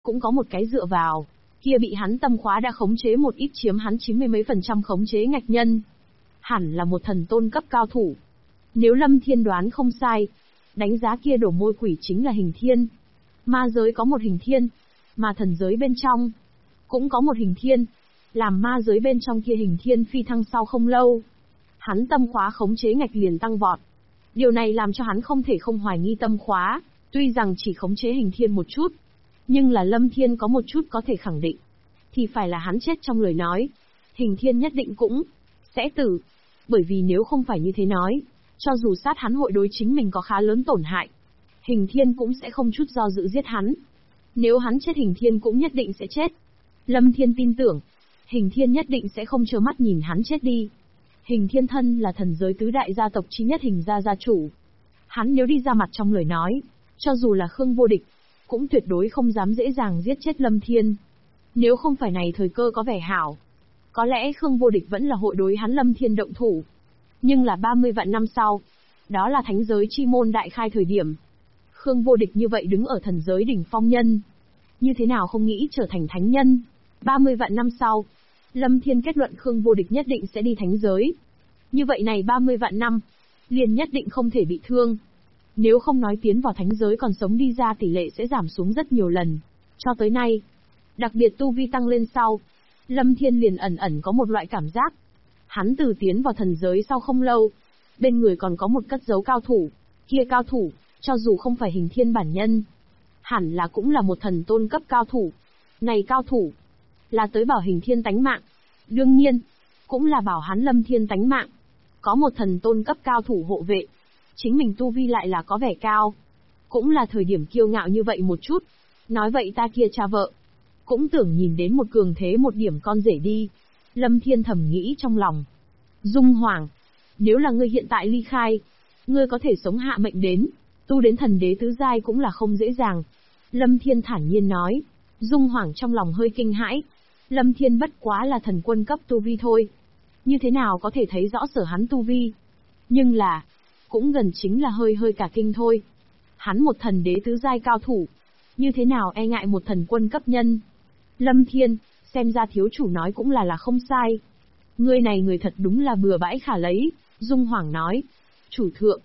cũng có một cái dựa vào. Kia bị hắn tâm khóa đã khống chế một ít, chiếm hắn 90 mấy % khống chế ngạch nhân. Hẳn là một thần tôn cấp cao thủ. Nếu Lâm Thiên đoán không sai, đánh giá kia đổ môi quỷ chính là hình thiên. Ma giới có một hình thiên, mà thần giới bên trong cũng có một hình thiên. Làm ma giới bên trong kia hình thiên phi thăng sau không lâu, hắn tâm khóa khống chế ngạch liền tăng vọt. Điều này làm cho hắn không thể không hoài nghi tâm khóa, tuy rằng chỉ khống chế hình thiên một chút, nhưng là Lâm Thiên có một chút có thể khẳng định, thì phải là hắn chết trong lời nói, hình thiên nhất định cũng sẽ tử, bởi vì nếu không phải như thế nói, cho dù sát hắn hội đối chính mình có khá lớn tổn hại, hình thiên cũng sẽ không chút do dự giết hắn. Nếu hắn chết hình thiên cũng nhất định sẽ chết. Lâm Thiên tin tưởng, hình thiên nhất định sẽ không trơ mắt nhìn hắn chết đi. Hình thiên thân là thần giới tứ đại gia tộc chi nhất hình gia gia chủ. Hắn nếu đi ra mặt trong lời nói, cho dù là Khương Vô Địch, cũng tuyệt đối không dám dễ dàng giết chết Lâm Thiên. Nếu không phải này thời cơ có vẻ hảo, có lẽ Khương Vô Địch vẫn là hội đối hắn Lâm Thiên động thủ. Nhưng là 30 vạn năm sau, đó là thánh giới chi môn đại khai thời điểm. Khương Vô Địch như vậy đứng ở thần giới đỉnh phong nhân, như thế nào không nghĩ trở thành thánh nhân. 30 vạn năm sau, Lâm Thiên kết luận Khương Vô Địch nhất định sẽ đi thánh giới. Như vậy này 30 vạn năm, liền nhất định không thể bị thương. Nếu không nói tiến vào thánh giới còn sống đi ra tỷ lệ sẽ giảm xuống rất nhiều lần. Cho tới nay, đặc biệt tu vi tăng lên sau, Lâm Thiên liền ẩn ẩn có một loại cảm giác. Hắn từ tiến vào thần giới sau không lâu, bên người còn có một cất giấu cao thủ. Kia cao thủ, cho dù không phải hình thiên bản nhân, hẳn là cũng là một thần tôn cấp cao thủ. Này cao thủ, là tới bảo hình thiên tánh mạng. Đương nhiên, cũng là bảo hắn Lâm Thiên tánh mạng. Có một thần tôn cấp cao thủ hộ vệ, chính mình tu vi lại là có vẻ cao. Cũng là thời điểm kiêu ngạo như vậy một chút. Nói vậy ta kia cha vợ, cũng tưởng nhìn đến một cường thế một điểm con rể đi. Lâm Thiên thầm nghĩ trong lòng. Dung Hoàng, nếu là ngươi hiện tại ly khai, ngươi có thể sống hạ mệnh đến, tu đến thần đế tứ giai cũng là không dễ dàng. Lâm Thiên thản nhiên nói. Dung Hoàng trong lòng hơi kinh hãi. Lâm Thiên bất quá là thần quân cấp tu vi thôi. Như thế nào có thể thấy rõ sở hắn tu vi? Nhưng là, cũng gần chính là hơi cả kinh thôi. Hắn một thần đế tứ giai cao thủ, như thế nào e ngại một thần quân cấp nhân? Lâm Thiên, xem ra thiếu chủ nói cũng là không sai. Ngươi này người thật đúng là bừa bãi khả lấy. Dung Hoàng nói. Chủ thượng,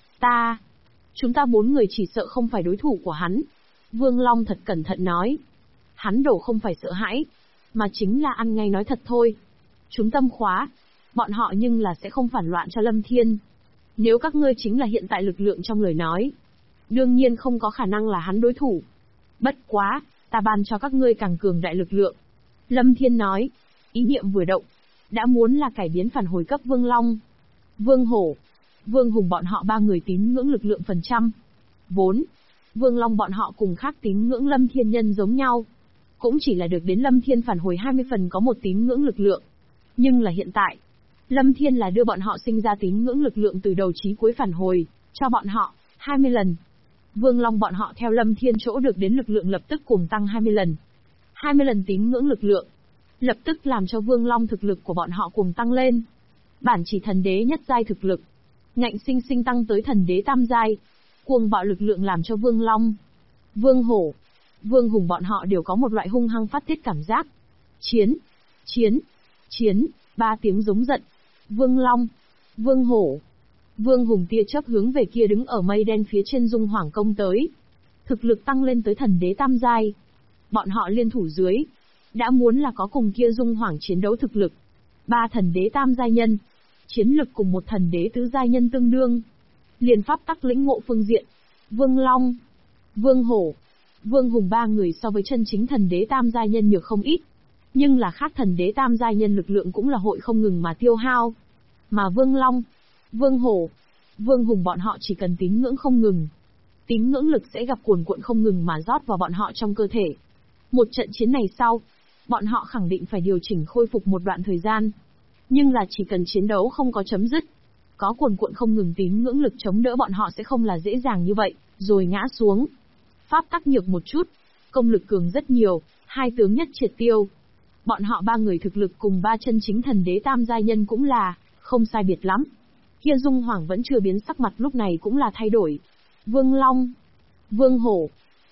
chúng ta 4 người chỉ sợ không phải đối thủ của hắn. Vương Long thật cẩn thận nói. Hắn đổ không phải sợ hãi, mà chính là ăn ngay nói thật thôi. Chúng tâm khóa, bọn họ nhưng là sẽ không phản loạn cho Lâm Thiên. Nếu các ngươi chính là hiện tại lực lượng trong lời nói, đương nhiên không có khả năng là hắn đối thủ. Bất quá, ta ban cho các ngươi càng cường đại lực lượng. Lâm Thiên nói, ý niệm vừa động, đã muốn là cải biến phản hồi cấp Vương Long, Vương Hổ, Vương Hùng bọn họ 3 người tín ngưỡng lực lượng phần trăm. Vốn, Vương Long bọn họ cùng khác tín ngưỡng Lâm Thiên nhân giống nhau, cũng chỉ là được đến Lâm Thiên phản hồi 20 phần có một tín ngưỡng lực lượng. Nhưng là hiện tại, Lâm Thiên là đưa bọn họ sinh ra tín ngưỡng lực lượng từ đầu chí cuối phản hồi, cho bọn họ, 20 lần. Vương Long bọn họ theo Lâm Thiên chỗ được đến lực lượng lập tức cùng tăng 20 lần. 20 lần tín ngưỡng lực lượng, lập tức làm cho Vương Long thực lực của bọn họ cùng tăng lên. Bản chỉ thần đế nhất giai thực lực, ngạnh sinh sinh tăng tới thần đế tam giai. Cuồng bạo lực lượng làm cho Vương Long, Vương Hổ, Vương Hùng bọn họ đều có một loại hung hăng phát tiết cảm giác. Chiến, chiến, chiến, 3 tiếng giống giận. Vương Long, Vương Hổ, Vương Hùng tia chớp hướng về kia đứng ở mây đen phía trên Dung Hoàng công tới. Thực lực tăng lên tới thần đế tam giai. Bọn họ liên thủ dưới, đã muốn là có cùng kia Dung Hoàng chiến đấu thực lực. 3 thần đế tam giai nhân, chiến lực cùng một thần đế tứ giai nhân tương đương. Liên pháp tắc lĩnh ngộ phương diện, Vương Long, Vương Hổ, Vương Hùng 3 người so với chân chính thần đế tam giai nhân nhược không ít. Nhưng là khác thần đế tam giai nhân lực lượng cũng là hội không ngừng mà tiêu hao. Mà Vương Long, Vương Hổ, Vương Hùng bọn họ chỉ cần tín ngưỡng không ngừng. Tín ngưỡng lực sẽ gặp cuồn cuộn không ngừng mà rót vào bọn họ trong cơ thể. Một trận chiến này sau, bọn họ khẳng định phải điều chỉnh khôi phục một đoạn thời gian. Nhưng là chỉ cần chiến đấu không có chấm dứt, có cuồn cuộn không ngừng tín ngưỡng lực chống đỡ bọn họ sẽ không là dễ dàng như vậy, rồi ngã xuống. Pháp tắc nhược một chút, công lực cường rất nhiều, 2 tướng nhất triệt tiêu. Bọn họ 3 người thực lực cùng 3 chân chính thần đế tam giai nhân cũng là không sai biệt lắm. Kia Dung Hoàng vẫn chưa biến sắc mặt lúc này cũng là thay đổi. Vương Long, Vương Hổ,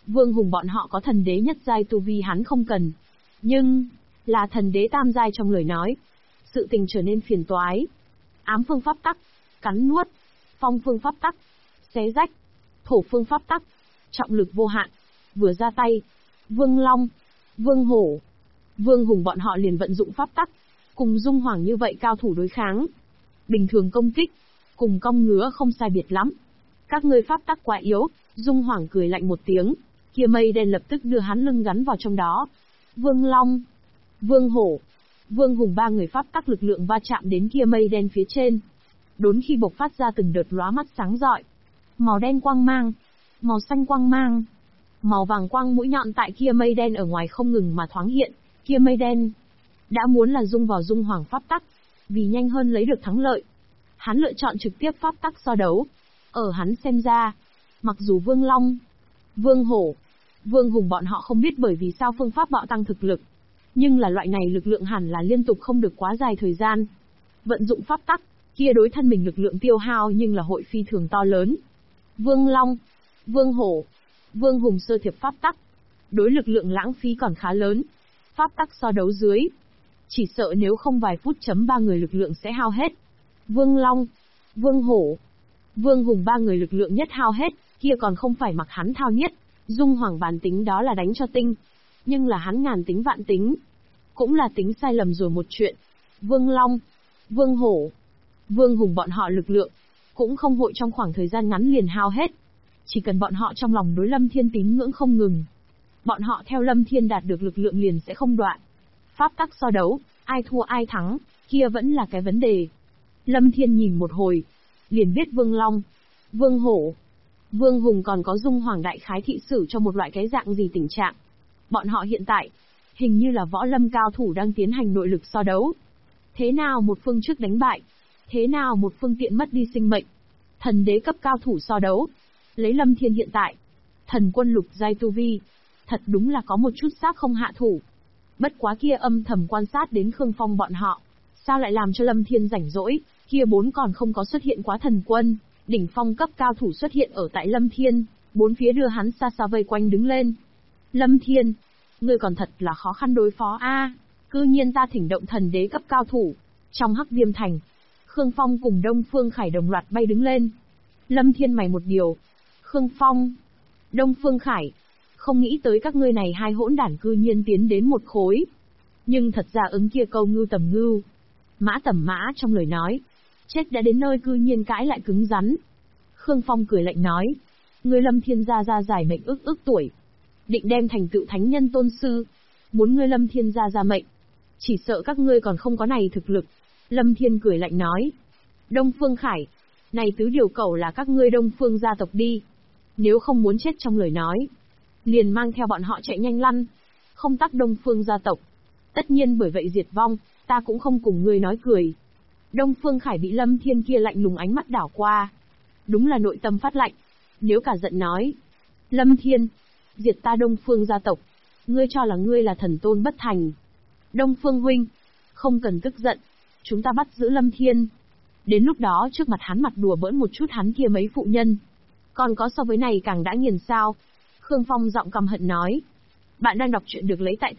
Vương Hùng bọn họ có thần đế nhất giai tu vi hắn không cần. Nhưng, là thần đế tam giai trong lời nói. Sự tình trở nên phiền toái. Ám phương pháp tắc, cắn nuốt. Phong phương pháp tắc, xé rách. Thổ phương pháp tắc, trọng lực vô hạn. Vừa ra tay, Vương Long, Vương Hổ, Vương Hùng bọn họ liền vận dụng pháp tắc, cùng Dung Hoàng như vậy cao thủ đối kháng. Bình thường công kích, cùng cong ngứa không sai biệt lắm. Các ngươi pháp tắc quá yếu. Dung Hoàng cười lạnh một tiếng, kia mây đen lập tức đưa hắn lưng gắn vào trong đó. Vương Long, Vương Hổ, Vương Hùng ba người pháp tắc lực lượng va chạm đến kia mây đen phía trên. Đốn khi bộc phát ra từng đợt lóa mắt sáng rọi. Màu đen quang mang, màu xanh quang mang, màu vàng quang mũi nhọn tại kia mây đen ở ngoài không ngừng mà thoáng hiện. Kia mây đen đã muốn là dung vào Dung Hoàng pháp tắc, vì nhanh hơn lấy được thắng lợi. Hắn lựa chọn trực tiếp pháp tắc so đấu. Ở hắn xem ra, mặc dù Vương Long, Vương Hổ, Vương Hùng bọn họ không biết bởi vì sao phương pháp bạo tăng thực lực, nhưng là loại này lực lượng hẳn là liên tục không được quá dài thời gian. Vận dụng pháp tắc, kia đối thân mình lực lượng tiêu hao nhưng là hội phi thường to lớn. Vương Long, Vương Hổ, Vương Hùng sơ thiệp pháp tắc, đối lực lượng lãng phí còn khá lớn. Pháp tắc so đấu dưới, chỉ sợ nếu không vài phút chấm ba người lực lượng sẽ hao hết. Vương Long, Vương Hổ, Vương Hùng ba người lực lượng nhất hao hết, kia còn không phải mặc hắn thao nhất. Dung Hoàng bản tính đó là đánh cho tinh, nhưng là hắn ngàn tính vạn tính, cũng là tính sai lầm rồi một chuyện. Vương Long, Vương Hổ, Vương Hùng bọn họ lực lượng, cũng không hội trong khoảng thời gian ngắn liền hao hết. Chỉ cần bọn họ trong lòng đối Lâm Thiên tín ngưỡng không ngừng, bọn họ theo Lâm Thiên đạt được lực lượng liền sẽ không đoạn. Pháp tắc so đấu, ai thua ai thắng, kia vẫn là cái vấn đề. Lâm Thiên nhìn một hồi, liền biết Vương Long, Vương Hổ, Vương Hùng còn có Dung Hoàng đại khái thị sử cho một loại cái dạng gì tình trạng. Bọn họ hiện tại, hình như là võ lâm cao thủ đang tiến hành nội lực so đấu. Thế nào một phương trước đánh bại, thế nào một phương tiện mất đi sinh mệnh. Thần đế cấp cao thủ so đấu, lấy Lâm Thiên hiện tại, thần quân lục giai tu vi, thật đúng là có một chút xác không hạ thủ. Bất quá kia âm thầm quan sát đến Khương Phong bọn họ, sao lại làm cho Lâm Thiên rảnh rỗi, kia bốn còn không có xuất hiện quá thần quân, đỉnh phong cấp cao thủ xuất hiện ở tại Lâm Thiên, bốn phía đưa hắn xa xa vây quanh đứng lên. Lâm Thiên, ngươi còn thật là khó khăn đối phó a, cư nhiên ta thỉnh động thần đế cấp cao thủ. Trong Hắc Viêm Thành, Khương Phong cùng Đông Phương Khải đồng loạt bay đứng lên. Lâm Thiên mày một điều, Khương Phong, Đông Phương Khải, không nghĩ tới các ngươi này hai hỗn đản cư nhiên tiến đến một khối. Nhưng thật ra ứng kia câu ngưu tầm ngưu, mã tầm mã trong lời nói, chết đã đến nơi cư nhiên cãi lại cứng rắn. Khương Phong cười lạnh nói, ngươi Lâm Thiên gia giải mệnh ức tuổi, định đem thành tựu thánh nhân tôn sư, muốn ngươi Lâm Thiên gia mệnh, chỉ sợ các ngươi còn không có này thực lực. Lâm Thiên cười lạnh nói, Đông Phương Khải, này tứ điều cẩu là các ngươi Đông Phương gia tộc đi, nếu không muốn chết trong lời nói, liền mang theo bọn họ chạy nhanh lăn, không tắc Đông Phương gia tộc, tất nhiên bởi vậy diệt vong, ta cũng không cùng ngươi nói cười. Đông Phương Khải bị Lâm Thiên kia lạnh lùng ánh mắt đảo qua, đúng là nội tâm phát lạnh, nếu cả giận nói, Lâm Thiên, diệt ta Đông Phương gia tộc, ngươi cho là ngươi là thần tôn bất thành. Đông Phương huynh, không cần tức giận, chúng ta bắt giữ Lâm Thiên. Đến lúc đó trước mặt hắn mặt đùa bỡn một chút hắn kia mấy phụ nhân. Còn có so với này càng đã nghiền sao? Khương Phong giọng căm hận nói. Bạn đang đọc truyện được lấy tại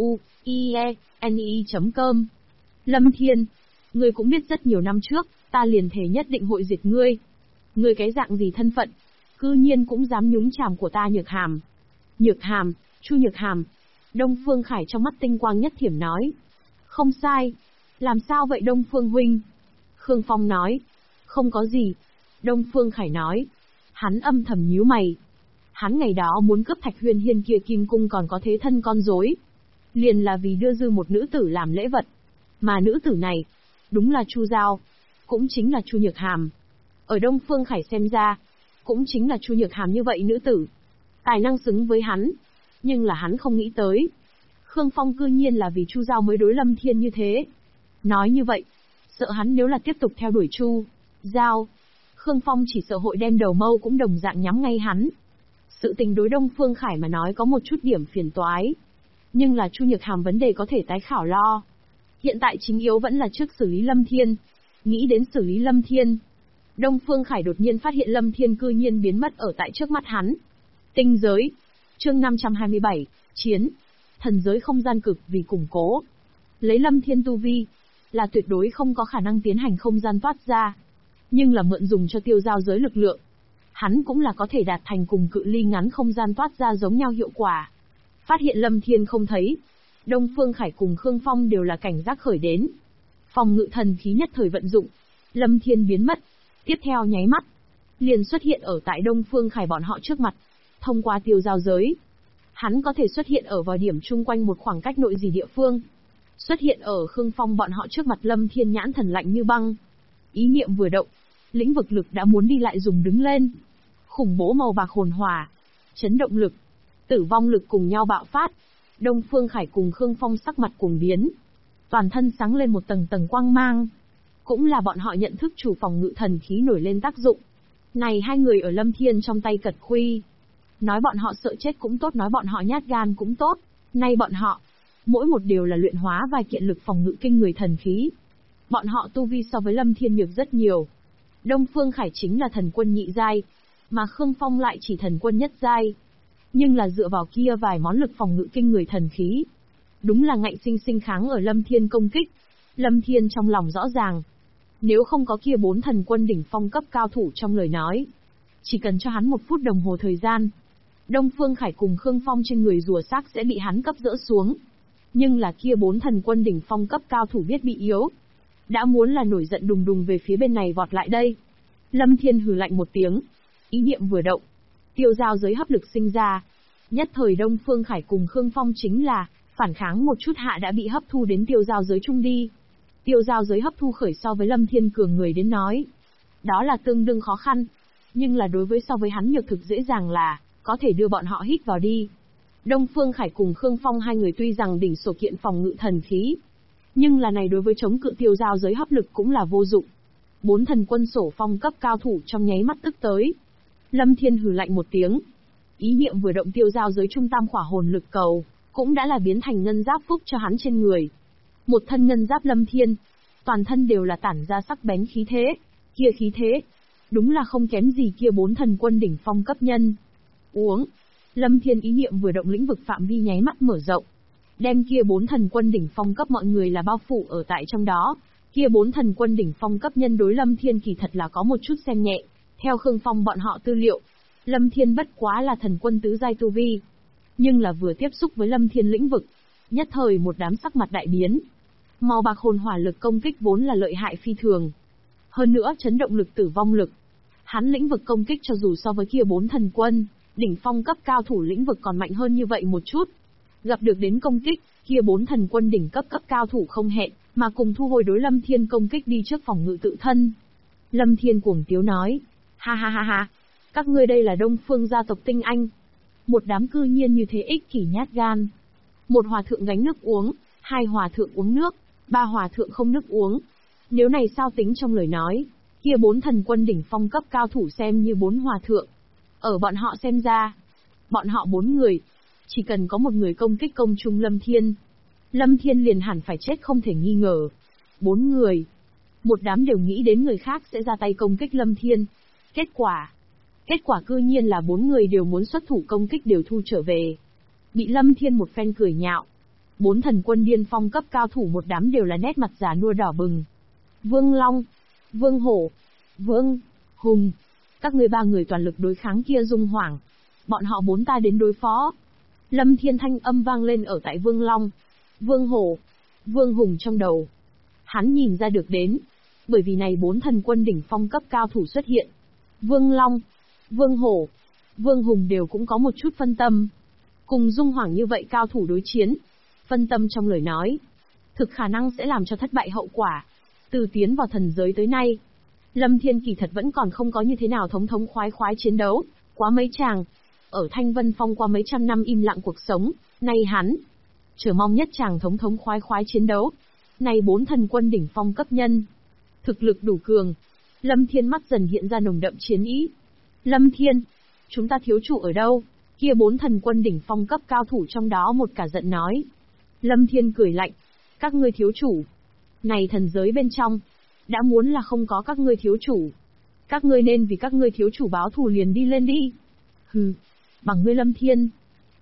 tzuie.ne.com. Lâm Thiên, ngươi cũng biết rất nhiều năm trước, ta liền thề nhất định hội diệt ngươi. Ngươi cái dạng gì thân phận, cư nhiên cũng dám nhúng chàm của ta Nhược Hàm. Nhược Hàm, Chu Nhược Hàm. Đông Phương Khải trong mắt tinh quang nhất thiểm nói. Không sai. Làm sao vậy Đông Phương huynh? Khương Phong nói. Không có gì. Đông Phương Khải nói. Hắn âm thầm nhíu mày. Hắn ngày đó muốn cướp Thạch Huyền Hiên kia kim cung còn có thế thân con rối, liền là vì đưa dư một nữ tử làm lễ vật. Mà nữ tử này, đúng là Chu Giao, cũng chính là Chu Nhược Hàm. Ở Đông Phương Khải xem ra, cũng chính là Chu Nhược Hàm như vậy nữ tử, tài năng xứng với hắn. Nhưng là hắn không nghĩ tới, Khương Phong cư nhiên là vì Chu Giao mới đối Lâm Thiên như thế. Nói như vậy, sợ hắn nếu là tiếp tục theo đuổi Chu Giao, Khương Phong chỉ sợ hội đem đầu mâu cũng đồng dạng nhắm ngay hắn. Sự tình đối Đông Phương Khải mà nói có một chút điểm phiền toái. Nhưng là Chu Nhược Hàm vấn đề có thể tái khảo lo. Hiện tại chính yếu vẫn là trước xử lý Lâm Thiên. Nghĩ đến xử lý Lâm Thiên, Đông Phương Khải đột nhiên phát hiện Lâm Thiên cư nhiên biến mất ở tại trước mắt hắn. Tinh giới. Chương 527, Chiến. Thần giới không gian cực vì củng cố. Lấy Lâm Thiên tu vi, là tuyệt đối không có khả năng tiến hành không gian toát ra. Nhưng là mượn dùng cho tiêu giao giới lực lượng. Hắn cũng là có thể đạt thành cùng cự ly ngắn không gian toát ra giống nhau hiệu quả. Phát hiện Lâm Thiên không thấy. Đông Phương Khải cùng Khương Phong đều là cảnh giác khởi đến. Phòng ngự thần khí nhất thời vận dụng. Lâm Thiên biến mất. Tiếp theo nháy mắt. Liền xuất hiện ở tại Đông Phương Khải bọn họ trước mặt. Thông qua tiêu giao giới. Hắn có thể xuất hiện ở vào điểm chung quanh một khoảng cách nội gì địa phương. Xuất hiện ở Khương Phong bọn họ trước mặt Lâm Thiên nhãn thần lạnh như băng. Ý niệm vừa động. Lĩnh vực lực đã muốn đi lại dùng đứng lên. Khủng bố màu bạc hồn hỏa. Chấn động lực. Tử vong lực cùng nhau bạo phát. Đông Phương Khải cùng Khương Phong sắc mặt cuồng biến. Toàn thân sáng lên một tầng tầng quang mang. Cũng là bọn họ nhận thức chủ phòng ngự thần khí nổi lên tác dụng. Này hai người ở Lâm Thiên trong tay cật khuy. Nói bọn họ sợ chết cũng tốt, nói bọn họ nhát gan cũng tốt. Nay bọn họ, mỗi một đều là luyện hóa vài kiện lực phòng ngự kinh người thần khí. Bọn họ tu vi so với Lâm Thiên nhược rất nhiều. Đông Phương Khải chính là thần quân nhị giai, mà Khương Phong lại chỉ thần quân nhất giai. Nhưng là dựa vào kia vài món lực phòng ngự kinh người thần khí. Đúng là ngạnh sinh sinh kháng ở Lâm Thiên công kích. Lâm Thiên trong lòng rõ ràng. Nếu không có kia 4 thần quân đỉnh phong cấp cao thủ trong lời nói. Chỉ cần cho hắn 1 phút đồng hồ thời gian. Đông Phương Khải cùng Khương Phong trên người rùa xác sẽ bị hắn cấp dỡ xuống. Nhưng là kia 4 thần quân đỉnh phong cấp cao thủ biết bị yếu. Đã muốn là nổi giận đùng đùng về phía bên này vọt lại đây. Lâm Thiên hừ lạnh một tiếng. Ý niệm vừa động. Tiêu giao giới hấp lực sinh ra. Nhất thời Đông Phương Khải cùng Khương Phong chính là phản kháng một chút hạ đã bị hấp thu đến tiêu giao giới chung đi. Tiêu giao giới hấp thu khởi so với Lâm Thiên cường người đến nói. Đó là tương đương khó khăn. Nhưng là đối với so với hắn nhược thực dễ dàng là có thể đưa bọn họ hít vào đi. Đông Phương Khải cùng Khương Phong hai người tuy rằng đỉnh sổ kiện phòng ngự thần khí. Nhưng là này đối với chống cự tiêu giao giới hấp lực cũng là vô dụng. 4 thần quân sổ phong cấp cao thủ trong nháy mắt tức tới. Lâm Thiên hừ lạnh một tiếng. Ý niệm vừa động tiêu giao giới trung tam khỏa hồn lực cầu, cũng đã là biến thành ngân giáp phúc cho hắn trên người. Một thân ngân giáp Lâm Thiên, toàn thân đều là tản ra sắc bén khí thế, kia khí thế, đúng là không kém gì kia 4 thần quân đỉnh phong cấp nhân. Uống, Lâm Thiên ý niệm vừa động lĩnh vực phạm vi nháy mắt mở rộng, đem kia 4 thần quân đỉnh phong cấp mọi người là bao phủ ở tại trong đó. Kia 4 thần quân đỉnh phong cấp nhân đối Lâm Thiên kỳ thật là có một chút xem nhẹ, theo Khương Phong bọn họ tư liệu, Lâm Thiên bất quá là thần quân tứ giai tu vi, nhưng là vừa tiếp xúc với Lâm Thiên lĩnh vực, nhất thời một đám sắc mặt đại biến. Màu bạc hồn hỏa lực công kích vốn là lợi hại phi thường, hơn nữa chấn động lực tử vong lực, hắn lĩnh vực công kích cho dù so với kia 4 thần quân đỉnh phong cấp cao thủ lĩnh vực còn mạnh hơn như vậy một chút, gặp được đến công kích, kia 4 thần quân đỉnh cấp cao thủ không hẹn mà cùng thu hồi đối Lâm Thiên công kích đi trước phòng ngự tự thân. Lâm Thiên cuồng tiếu nói, ha ha ha ha, các ngươi đây là Đông Phương gia tộc tinh anh. Một đám cư nhiên như thế ích kỷ nhát gan. Một hòa thượng gánh nước uống, 2 hòa thượng uống nước, 3 hòa thượng không nước uống. Nếu này sao tính trong lời nói, kia 4 thần quân đỉnh phong cấp cao thủ xem như 4 hòa thượng. Ở bọn họ xem ra, bọn họ 4 người, chỉ cần có một người công kích công chung Lâm Thiên liền hẳn phải chết không thể nghi ngờ. 4 người, một đám đều nghĩ đến người khác sẽ ra tay công kích Lâm Thiên. Kết quả cư nhiên là 4 người đều muốn xuất thủ công kích đều thu trở về. Bị Lâm Thiên một phen cười nhạo. 4 thần quân điên phong cấp cao thủ một đám đều là nét mặt già nua đỏ bừng. Vương Long, Vương Hổ, Vương Hùng, các ngươi 3 người toàn lực đối kháng kia Dung Hoảng. Bọn họ 4 ta đến đối phó. Lâm Thiên thanh âm vang lên ở tại Vương Long, Vương Hổ, Vương Hùng trong đầu. Hắn nhìn ra được đến, bởi vì này 4 thần quân đỉnh phong cấp cao thủ xuất hiện. Vương Long, Vương Hổ, Vương Hùng đều cũng có một chút phân tâm. Cùng Dung Hoảng như vậy cao thủ đối chiến, phân tâm trong lời nói, thực khả năng sẽ làm cho thất bại hậu quả. Từ tiến vào thần giới tới nay, Lâm Thiên kỳ thật vẫn còn không có như thế nào thống thống khoái khoái chiến đấu, quá mấy chàng. Ở Thanh Vân Phong qua mấy trăm năm im lặng cuộc sống, nay hắn chờ mong nhất chàng thống thống khoái khoái chiến đấu. Này 4 thần quân đỉnh phong cấp nhân, thực lực đủ cường. Lâm Thiên mắt dần hiện ra nồng đậm chiến ý. Lâm Thiên, chúng ta thiếu chủ ở đâu? Kia 4 thần quân đỉnh phong cấp cao thủ trong đó một cả giận nói. Lâm Thiên cười lạnh, các ngươi thiếu chủ. Này thần giới bên trong, đã muốn là không có các ngươi thiếu chủ. Các ngươi nên vì các ngươi thiếu chủ báo thù liền đi lên đi. Hừ, bằng ngươi Lâm Thiên.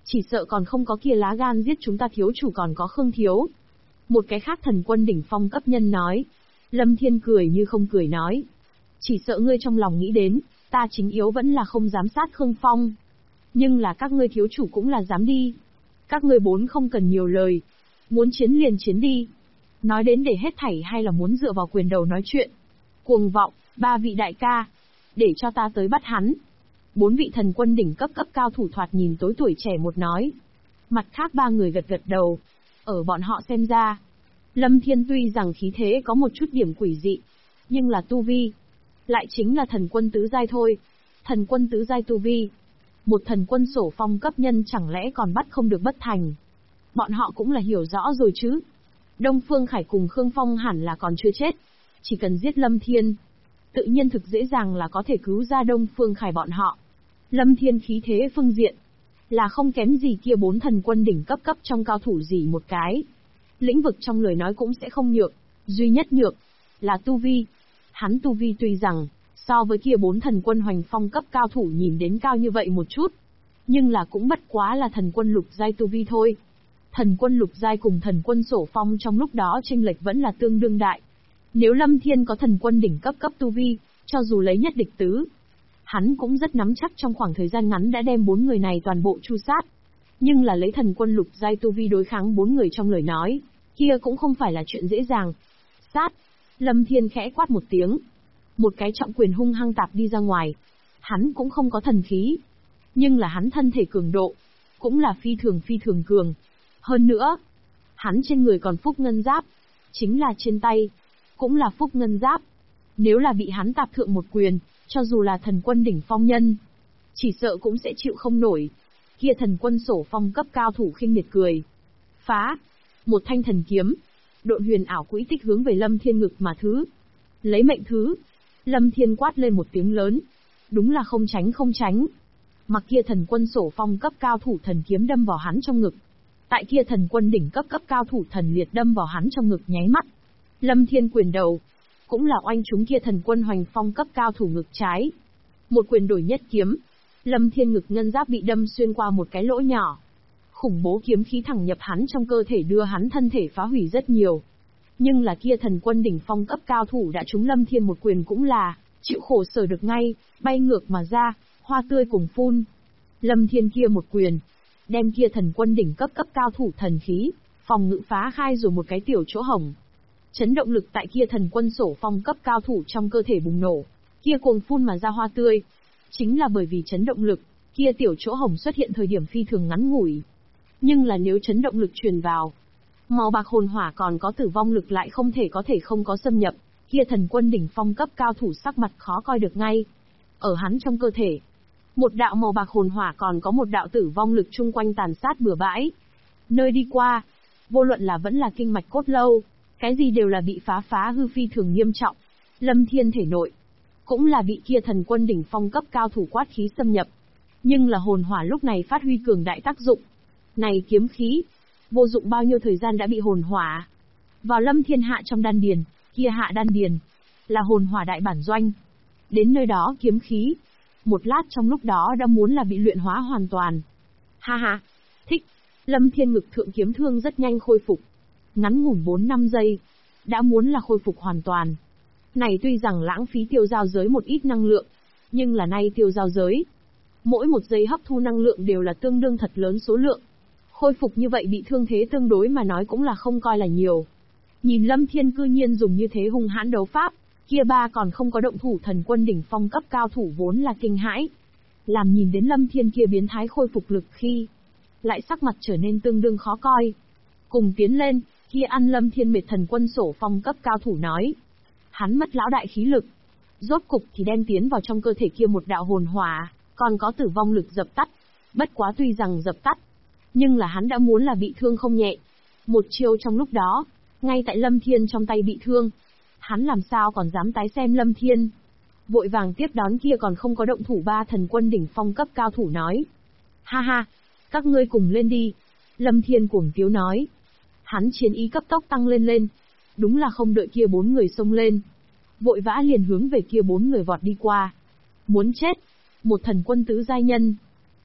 Chỉ sợ còn không có kia lá gan giết chúng ta thiếu chủ còn có Khương thiếu. Một cái khác thần quân đỉnh phong cấp nhân nói. Lâm Thiên cười như không cười nói. Chỉ sợ ngươi trong lòng nghĩ đến, ta chính yếu vẫn là không dám sát Khương Phong. Nhưng là các ngươi thiếu chủ cũng là dám đi. Các ngươi bốn không cần nhiều lời. Muốn chiến liền chiến đi. Nói đến để hết thảy hay là muốn dựa vào quyền đầu nói chuyện. Cuồng vọng, ba vị đại ca. Để cho ta tới bắt hắn. Bốn vị thần quân đỉnh cấp cao thủ thoạt nhìn tối tuổi trẻ một nói. Mặt khác ba người gật gật đầu. Ở bọn họ xem ra, Lâm Thiên tuy rằng khí thế có một chút điểm quỷ dị, nhưng là tu vi lại chính là thần quân tứ giai thôi. Thần quân tứ giai tu vi, một thần quân sổ phong cấp nhân chẳng lẽ còn bắt không được bất thành. Bọn họ cũng là hiểu rõ rồi chứ. Đông Phương Khải cùng Khương Phong hẳn là còn chưa chết. Chỉ cần giết Lâm Thiên, tự nhiên thực dễ dàng là có thể cứu ra Đông Phương Khải bọn họ. Lâm Thiên khí thế phương diện là không kém gì kia bốn thần quân đỉnh cấp trong cao thủ gì một cái. Lĩnh vực trong lời nói cũng sẽ không nhược, duy nhất nhược là tu vi. Hắn tu vi tuy rằng so với kia bốn thần quân hoành phong cấp cao thủ nhìn đến cao như vậy một chút, nhưng là cũng bất quá là thần quân lục giai tu vi thôi. Thần quân lục giai cùng thần quân sổ phong trong lúc đó chênh lệch vẫn là tương đương đại. Nếu Lâm Thiên có thần quân đỉnh cấp tu vi, cho dù lấy nhất địch tứ, hắn cũng rất nắm chắc trong khoảng thời gian ngắn đã đem bốn người này toàn bộ tru sát. Nhưng là lấy thần quân lục giai tu vi đối kháng bốn người trong lời nói, kia cũng không phải là chuyện dễ dàng. Sát! Lâm Thiên khẽ quát một tiếng. Một cái trọng quyền hung hăng tạp đi ra ngoài. Hắn cũng không có thần khí. Nhưng là hắn thân thể cường độ, cũng là phi thường cường. Hơn nữa, hắn trên người còn phúc ngân giáp. Chính là trên tay, cũng là phúc ngân giáp. Nếu là bị hắn tạp thượng một quyền, cho dù là thần quân đỉnh phong nhân, chỉ sợ cũng sẽ chịu không nổi. Kia thần quân sổ phong cấp cao thủ khinh miệt cười. Phá! Một thanh thần kiếm, độn huyền ảo quỹ tích hướng về Lâm Thiên ngực mà thứ. Lấy mệnh thứ. Lâm Thiên quát lên một tiếng lớn. Đúng là không tránh. Mặc kia thần quân sổ phong cấp cao thủ thần kiếm đâm vào hắn trong ngực. Tại kia thần quân đỉnh cấp cao thủ thần liệt đâm vào hắn trong ngực nháy mắt. Lâm Thiên quyền đầu, cũng là oanh trúng kia thần quân hoành phong cấp cao thủ ngực trái. Một quyền đổi nhất kiếm. Lâm Thiên ngực ngân giáp bị đâm xuyên qua một cái lỗ nhỏ. Khủng bố kiếm khí thẳng nhập hắn trong cơ thể đưa hắn thân thể phá hủy rất nhiều. Nhưng là kia thần quân đỉnh phong cấp cao thủ đã trúng Lâm Thiên một quyền cũng là chịu khổ sở được ngay, bay ngược mà ra, hoa tươi cùng phun. Lâm Thiên kia một quyền, đem kia thần quân đỉnh cấp cao thủ thần khí, phòng ngự phá khai rồi một cái tiểu chỗ hổng. Chấn động lực tại kia thần quân sổ phong cấp cao thủ trong cơ thể bùng nổ, kia cuồng phun mà ra hoa tươi. Chính là bởi vì chấn động lực, kia tiểu chỗ hổng xuất hiện thời điểm phi thường ngắn ngủi. Nhưng là nếu chấn động lực truyền vào, màu bạc hồn hỏa còn có tử vong lực lại không thể không có xâm nhập, kia thần quân đỉnh phong cấp cao thủ sắc mặt khó coi được ngay. Ở hắn trong cơ thể, một đạo màu bạc hồn hỏa còn có một đạo tử vong lực chung quanh tàn sát bừa bãi. Nơi đi qua, vô luận là vẫn là kinh mạch cốt lâu, cái gì đều là bị phá hư phi thường nghiêm trọng. Lâm Thiên thể nội, cũng là bị kia thần quân đỉnh phong cấp cao thủ quát khí xâm nhập. Nhưng là hồn hỏa lúc này phát huy cường đại tác dụng. Này kiếm khí, vô dụng bao nhiêu thời gian đã bị hồn hỏa vào Lâm Thiên hạ trong đan điền, kia hạ đan điền là hồn hỏa đại bản doanh. Đến nơi đó kiếm khí, một lát trong lúc đó đã muốn là bị luyện hóa hoàn toàn. Ha ha, thích. Lâm Thiên ngực thượng kiếm thương rất nhanh khôi phục. Ngắn ngủn 4-5 giây, đã muốn là khôi phục hoàn toàn. Này tuy rằng lãng phí tiêu giao giới một ít năng lượng, nhưng là nay tiêu giao giới, mỗi một giây hấp thu năng lượng đều là tương đương thật lớn số lượng. Khôi phục như vậy bị thương thế tương đối mà nói cũng là không coi là nhiều. Nhìn Lâm Thiên cư nhiên dùng như thế hung hãn đấu pháp, kia ba còn không có động thủ thần quân đỉnh phong cấp cao thủ vốn là kinh hãi. Làm nhìn đến Lâm Thiên kia biến thái khôi phục lực khi, lại sắc mặt trở nên tương đương khó coi. Cùng tiến lên, kia ăn Lâm Thiên mệt thần quân sổ phong cấp cao thủ nói. Hắn mất lão đại khí lực. Rốt cục thì đem tiến vào trong cơ thể kia một đạo hồn hỏa, còn có tử vong lực dập tắt. Bất quá tuy rằng dập tắt, nhưng là hắn đã muốn là bị thương không nhẹ. Một chiêu trong lúc đó, ngay tại Lâm Thiên trong tay bị thương, hắn làm sao còn dám tái xem Lâm Thiên. Vội vàng tiếp đón kia còn không có động thủ ba thần quân đỉnh phong cấp cao thủ nói. Ha ha, các ngươi cùng lên đi. Lâm Thiên cuồng tiếu nói. Hắn chiến ý cấp tốc tăng lên. Đúng là không đợi kia bốn người xông lên, vội vã liền hướng về kia bốn người vọt đi qua. Muốn chết, một thần quân tứ giai nhân,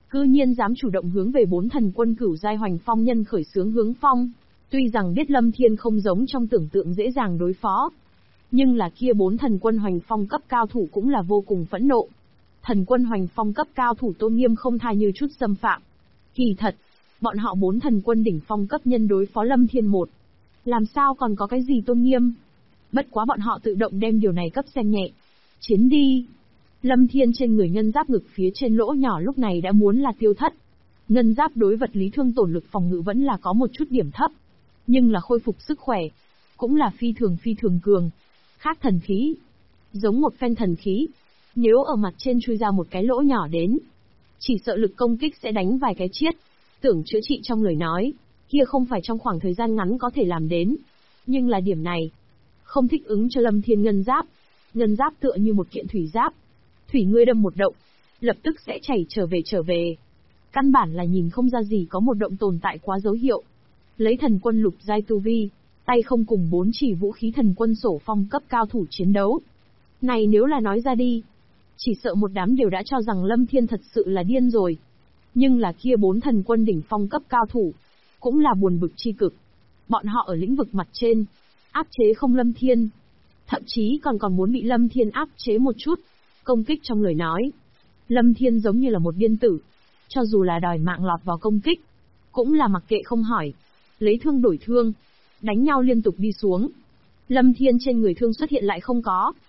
cư nhiên dám chủ động hướng về 4 thần quân cửu giai Hoành Phong nhân khởi xướng hướng phong. Tuy rằng biết Lâm Thiên không giống trong tưởng tượng dễ dàng đối phó, nhưng là kia 4 thần quân Hoành Phong cấp cao thủ cũng là vô cùng phẫn nộ. Thần quân Hoành Phong cấp cao thủ tôn nghiêm không tha như chút xâm phạm. Kỳ thật, bọn họ 4 thần quân đỉnh phong cấp nhân đối phó Lâm Thiên một, làm sao còn có cái gì tôn nghiêm. Bất quá bọn họ tự động đem điều này cấp xem nhẹ. Chiến đi! Lâm Thiên trên người ngân giáp ngực phía trên lỗ nhỏ lúc này đã muốn là tiêu thất. Ngân giáp đối vật lý thương tổn lực phòng ngự vẫn là có một chút điểm thấp, nhưng là khôi phục sức khỏe, cũng là phi thường cường. Khác thần khí, giống một phen thần khí, nếu ở mặt trên chui ra một cái lỗ nhỏ đến, chỉ sợ lực công kích sẽ đánh vài cái chiết. Tưởng chữa trị trong lời nói, kia không phải trong khoảng thời gian ngắn có thể làm đến. Nhưng là điểm này, không thích ứng cho Lâm Thiên ngân giáp. Ngân giáp tựa như một kiện thủy giáp. Thủy ngươi đâm một động, lập tức sẽ chảy trở về. Căn bản là nhìn không ra gì có một động tồn tại quá dấu hiệu. Lấy thần quân lục giai tu vi, tay không cùng 4 chỉ vũ khí thần quân sổ phong cấp cao thủ chiến đấu. Này nếu là nói ra đi, chỉ sợ một đám đều đã cho rằng Lâm Thiên thật sự là điên rồi. Nhưng là kia 4 thần quân đỉnh phong cấp cao thủ, cũng là buồn bực chi cực. Bọn họ ở lĩnh vực mặt trên, áp chế không Lâm Thiên. Thậm chí còn muốn bị Lâm Thiên áp chế một chút. Công kích trong lời nói, Lâm Thiên giống như là một điên tử. Cho dù là đòi mạng lọt vào công kích, cũng là mặc kệ không hỏi. Lấy thương đổi thương, đánh nhau liên tục đi xuống. Lâm Thiên trên người thương xuất hiện lại không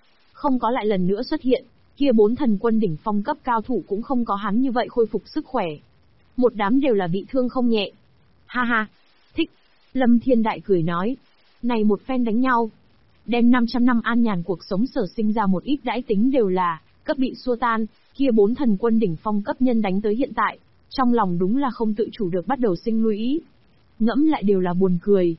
có lại lần nữa xuất hiện. Kia 4 thần quân đỉnh phong cấp cao thủ cũng không có hắn như vậy khôi phục sức khỏe. Một đám đều là bị thương không nhẹ. Ha ha, thích. Lâm Thiên đại cười nói. Này một phen đánh nhau, đem 500 năm an nhàn cuộc sống sở sinh ra một ít đãi tính đều là cấp bị xua tan. Kia 4 thần quân đỉnh phong cấp nhân đánh tới hiện tại, trong lòng đúng là không tự chủ được bắt đầu sinh lưu ý. Ngẫm lại đều là buồn cười.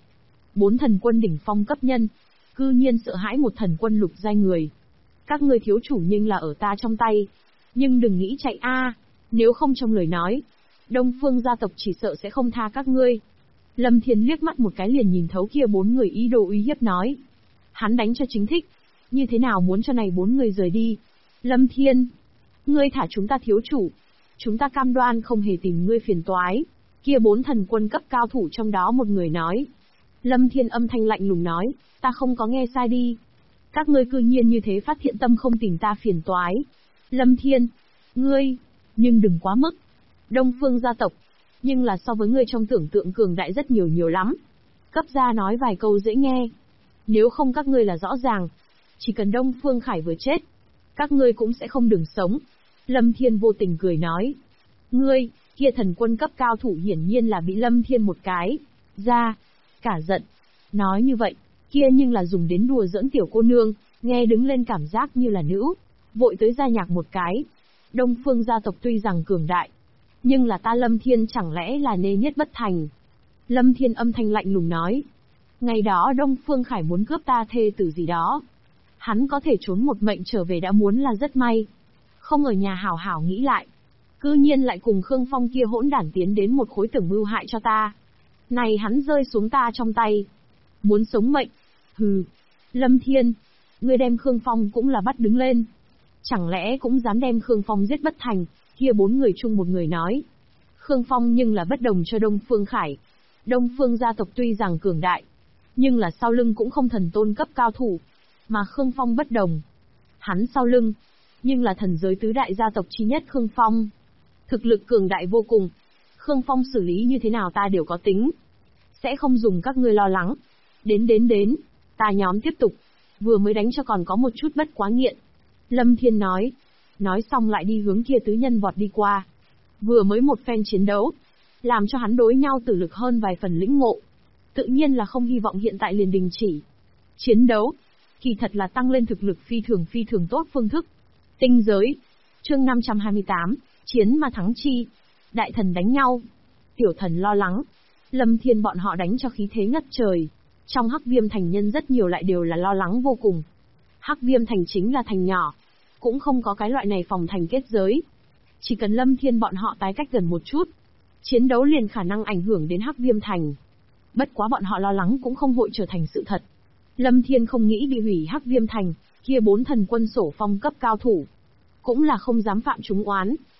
4 thần quân đỉnh phong cấp nhân, cư nhiên sợ hãi một thần quân lục giai người. Các ngươi thiếu chủ nhưng là ở ta trong tay. Nhưng đừng nghĩ chạy a, nếu không trong lời nói, Đông Phương gia tộc chỉ sợ sẽ không tha các ngươi. Lâm Thiên liếc mắt một cái liền nhìn thấu kia 4 người ý đồ uy hiếp nói. Hắn đánh cho chính thích, như thế nào muốn cho này 4 người rời đi. Lâm Thiên, ngươi thả chúng ta thiếu chủ, chúng ta cam đoan không hề tìm ngươi phiền toái. Kia 4 thần quân cấp cao thủ trong đó một người nói. Lâm Thiên âm thanh lạnh lùng nói, ta không có nghe sai đi. Các ngươi cư nhiên như thế phát hiện tâm không tìm ta phiền toái. Lâm Thiên, ngươi, nhưng đừng quá mức. Đông Phương gia tộc, nhưng là so với ngươi trong tưởng tượng cường đại rất nhiều lắm. Cấp gia nói vài câu dễ nghe. Nếu không các ngươi là rõ ràng, chỉ cần Đông Phương Khải vừa chết, các ngươi cũng sẽ không đường sống. Lâm Thiên vô tình cười nói. Ngươi, kia thần quân cấp cao thủ hiển nhiên là bị Lâm Thiên một cái ra cả giận. Nói như vậy, kia nhưng là dùng đến đùa giỡn tiểu cô nương, nghe đứng lên cảm giác như là nữ, vội tới gia nhạc một cái. Đông Phương gia tộc tuy rằng cường đại, nhưng là ta Lâm Thiên chẳng lẽ là nê nhất bất thành. Lâm Thiên âm thanh lạnh lùng nói. Ngày đó Đông Phương Khải muốn cướp ta thê tử gì đó, hắn có thể trốn một mệnh trở về đã muốn là rất may. Không ở nhà hảo hảo nghĩ lại, cư nhiên lại cùng Khương Phong kia hỗn đản tiến đến một khối tưởng mưu hại cho ta. Này hắn rơi xuống ta trong tay, muốn sống mệnh. Hừ, Lâm Thiên, ngươi đem Khương Phong cũng là bắt đứng lên. Chẳng lẽ cũng dám đem Khương Phong giết bất thành. Kia 4 người chung một người nói. Khương Phong nhưng là bất đồng cho Đông Phương Khải. Đông Phương gia tộc tuy rằng cường đại, nhưng là sau lưng cũng không thần tôn cấp cao thủ. Mà Khương Phong bất đồng. Hắn sau lưng, nhưng là thần giới tứ đại gia tộc chi nhất Khương Phong. Thực lực cường đại vô cùng. Khương Phong xử lý như thế nào ta đều có tính. Sẽ không dùng các ngươi lo lắng. Đến, ta nhóm tiếp tục. Vừa mới đánh cho còn có một chút bất quá nghiện. Lâm Thiên nói. Nói xong lại đi hướng kia tứ nhân vọt đi qua. Vừa mới một phen chiến đấu, làm cho hắn đối nhau tử lực hơn vài phần lĩnh ngộ. Tự nhiên là không hy vọng hiện tại liền đình chỉ. Chiến đấu, kỳ thật là tăng lên thực lực phi thường tốt phương thức. Tinh giới, chương 528, chiến mà thắng chi. Đại thần đánh nhau, tiểu thần lo lắng. Lâm Thiên bọn họ đánh cho khí thế ngất trời. Trong Hắc Viêm thành nhân rất nhiều lại đều là lo lắng vô cùng. Hắc Viêm thành chính là thành nhỏ, cũng không có cái loại này phòng thành kết giới. Chỉ cần Lâm Thiên bọn họ tái cách gần một chút, chiến đấu liền khả năng ảnh hưởng đến Hắc Viêm thành. Bất quá bọn họ lo lắng cũng không hội trở thành sự thật. Lâm Thiên không nghĩ bị hủy Hắc Viêm thành, kia 4 thần quân sổ phong cấp cao thủ cũng là không dám phạm chúng oán.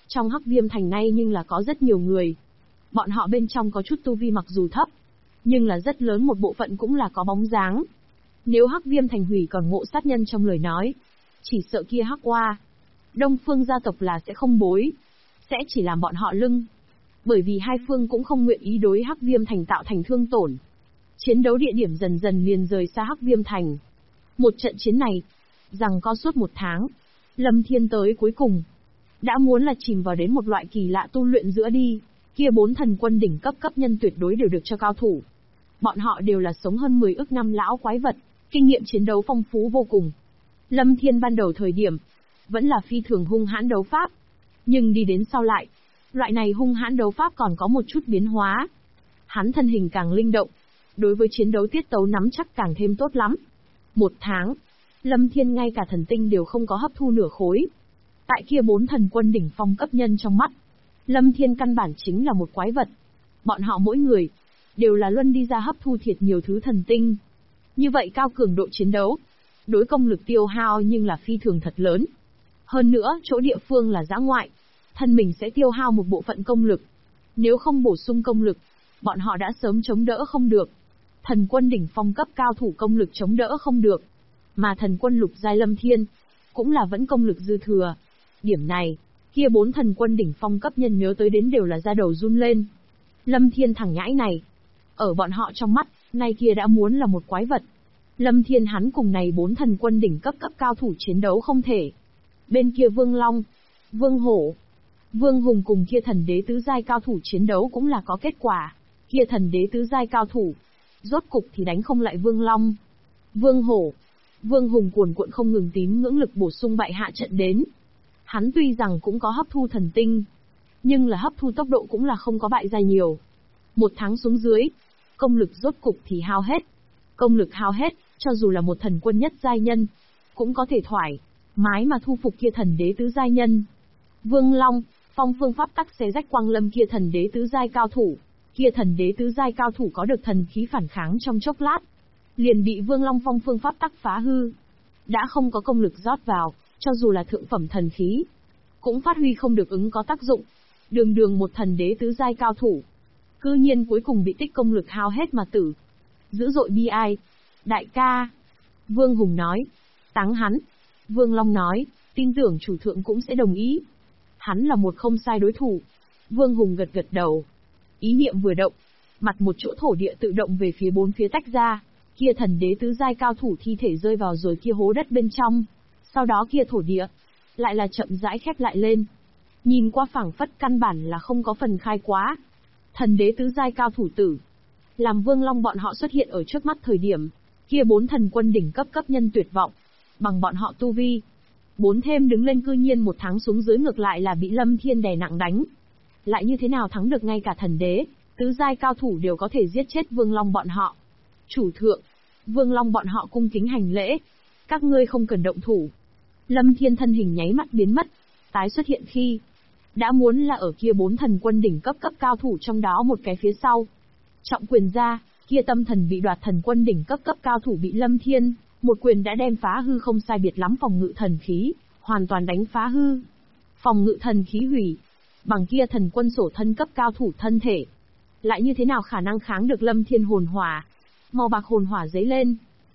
Trong Hắc Viêm Thành này nhưng là có rất nhiều người. Bọn họ bên trong có chút tu vi mặc dù thấp, nhưng là rất lớn một bộ phận cũng là có bóng dáng. Nếu Hắc Viêm Thành hủy còn ngộ sát nhân trong lời nói, chỉ sợ kia Hắc Oa, Đông Phương gia tộc là sẽ không bối, sẽ chỉ làm bọn họ lưng. Bởi vì hai phương cũng không nguyện ý đối Hắc Viêm Thành tạo thành thương tổn. Chiến đấu địa điểm dần dần liền rời xa Hắc Viêm Thành. Một trận chiến này, rằng có suốt 1 tháng, Lâm Thiên tới cuối cùng, đã muốn là chìm vào đến một loại kỳ lạ tu luyện giữa đi, kia 4 thần quân đỉnh cấp cấp nhân tuyệt đối đều được cho cao thủ. Bọn họ đều là sống hơn 10 ức năm lão quái vật, kinh nghiệm chiến đấu phong phú vô cùng. Lâm Thiên ban đầu thời điểm, vẫn là phi thường hung hãn đấu pháp, nhưng đi đến sau lại, loại này hung hãn đấu pháp còn có một chút biến hóa. Hắn thân hình càng linh động, đối với chiến đấu tiết tấu nắm chắc càng thêm tốt lắm. 1 tháng, Lâm Thiên ngay cả thần tinh đều không có hấp thu nửa khối. Tại kia 4 thần quân đỉnh phong cấp nhân trong mắt, Lâm Thiên căn bản chính là một quái vật. Bọn họ mỗi người, đều là luân đi ra hấp thu thiệt nhiều thứ thần tinh. Như vậy cao cường độ chiến đấu, đối công lực tiêu hao nhưng là phi thường thật lớn. Hơn nữa, chỗ địa phương là dã ngoại, thân mình sẽ tiêu hao một bộ phận công lực. Nếu không bổ sung công lực, bọn họ đã sớm chống đỡ không được. Thần quân đỉnh phong cấp cao thủ công lực chống đỡ không được. Mà thần quân lục giai Lâm Thiên, cũng là vẫn công lực dư thừa. Điểm này, kia 4 thần quân đỉnh phong cấp nhân nhớ tới đến đều là da đầu run lên. Lâm Thiên thằng nhãi này, ở bọn họ trong mắt, nay kia đã muốn là một quái vật. Lâm Thiên hắn cùng này 4 thần quân đỉnh cấp cao thủ chiến đấu không thể. Bên kia Vương Long, Vương Hổ, Vương Hùng cùng kia thần đế tứ giai cao thủ chiến đấu cũng là có kết quả. Kia thần đế tứ giai cao thủ, rốt cục thì đánh không lại Vương Long. Vương Hổ, Vương Hùng cuồn cuộn không ngừng tín ngưỡng lực bổ sung bại hạ trận đến. Hắn tuy rằng cũng có hấp thu thần tinh, nhưng là hấp thu tốc độ cũng là không có bại ra nhiều. 1 tháng xuống dưới, công lực rốt cục thì hao hết. Công lực hao hết, cho dù là một thần quân nhất giai nhân, cũng có thể thoải mái mà thu phục kia thần đế tứ giai nhân. Vương Long, phong phương pháp tắc xé rách quang lâm kia thần đế tứ giai cao thủ. Kia thần đế tứ giai cao thủ có được thần khí phản kháng trong chốc lát, liền bị Vương Long phong phương pháp tắc phá hư. Đã không có công lực rót vào, cho dù là thượng phẩm thần khí, cũng phát huy không được ứng có tác dụng. Đường đường một thần đế tứ giai cao thủ, cư nhiên cuối cùng bị tích công lực hao hết mà tử. Dữ dội bi ai. Đại ca. Vương Hùng nói. Táng hắn. Vương Long nói, tin tưởng chủ thượng cũng sẽ đồng ý. Hắn là một không sai đối thủ. Vương Hùng gật gật đầu. Ý niệm vừa động, mặt một chỗ thổ địa tự động về phía 4 phía tách ra. Kia thần đế tứ giai cao thủ thi thể rơi vào rồi kia hố đất bên trong. Sau đó kia thổ địa, lại là chậm rãi khép lại lên. Nhìn qua phảng phất căn bản là không có phần khai quá. Thần đế tứ giai cao thủ tử. Làm Vương Long bọn họ xuất hiện ở trước mắt thời điểm, kia 4 thần quân đỉnh cấp nhân tuyệt vọng. Bằng bọn họ tu vi, 4 thêm đứng lên cư nhiên 1 tháng xuống dưới ngược lại là bị Lâm Thiên đè nặng đánh. Lại như thế nào thắng được ngay cả thần đế, tứ giai cao thủ đều có thể giết chết Vương Long bọn họ. Chủ thượng, Vương Long bọn họ cung kính hành lễ. Các ngươi không cần động thủ. Lâm Thiên thân hình nháy mắt biến mất, tái xuất hiện khi đã muốn là ở kia 4 thần quân đỉnh cấp cao thủ trong đó một cái phía sau. Trọng quyền ra, kia tâm thần bị đoạt thần quân đỉnh cấp cao thủ bị Lâm Thiên, một quyền đã đem phá hư không sai biệt lắm phòng ngự thần khí, hoàn toàn đánh phá hư. Phòng ngự thần khí hủy, bằng kia thần quân sổ thân cấp cao thủ thân thể. Lại như thế nào khả năng kháng được Lâm Thiên hồn hỏa? Màu bạc hồn hỏa dấy lên.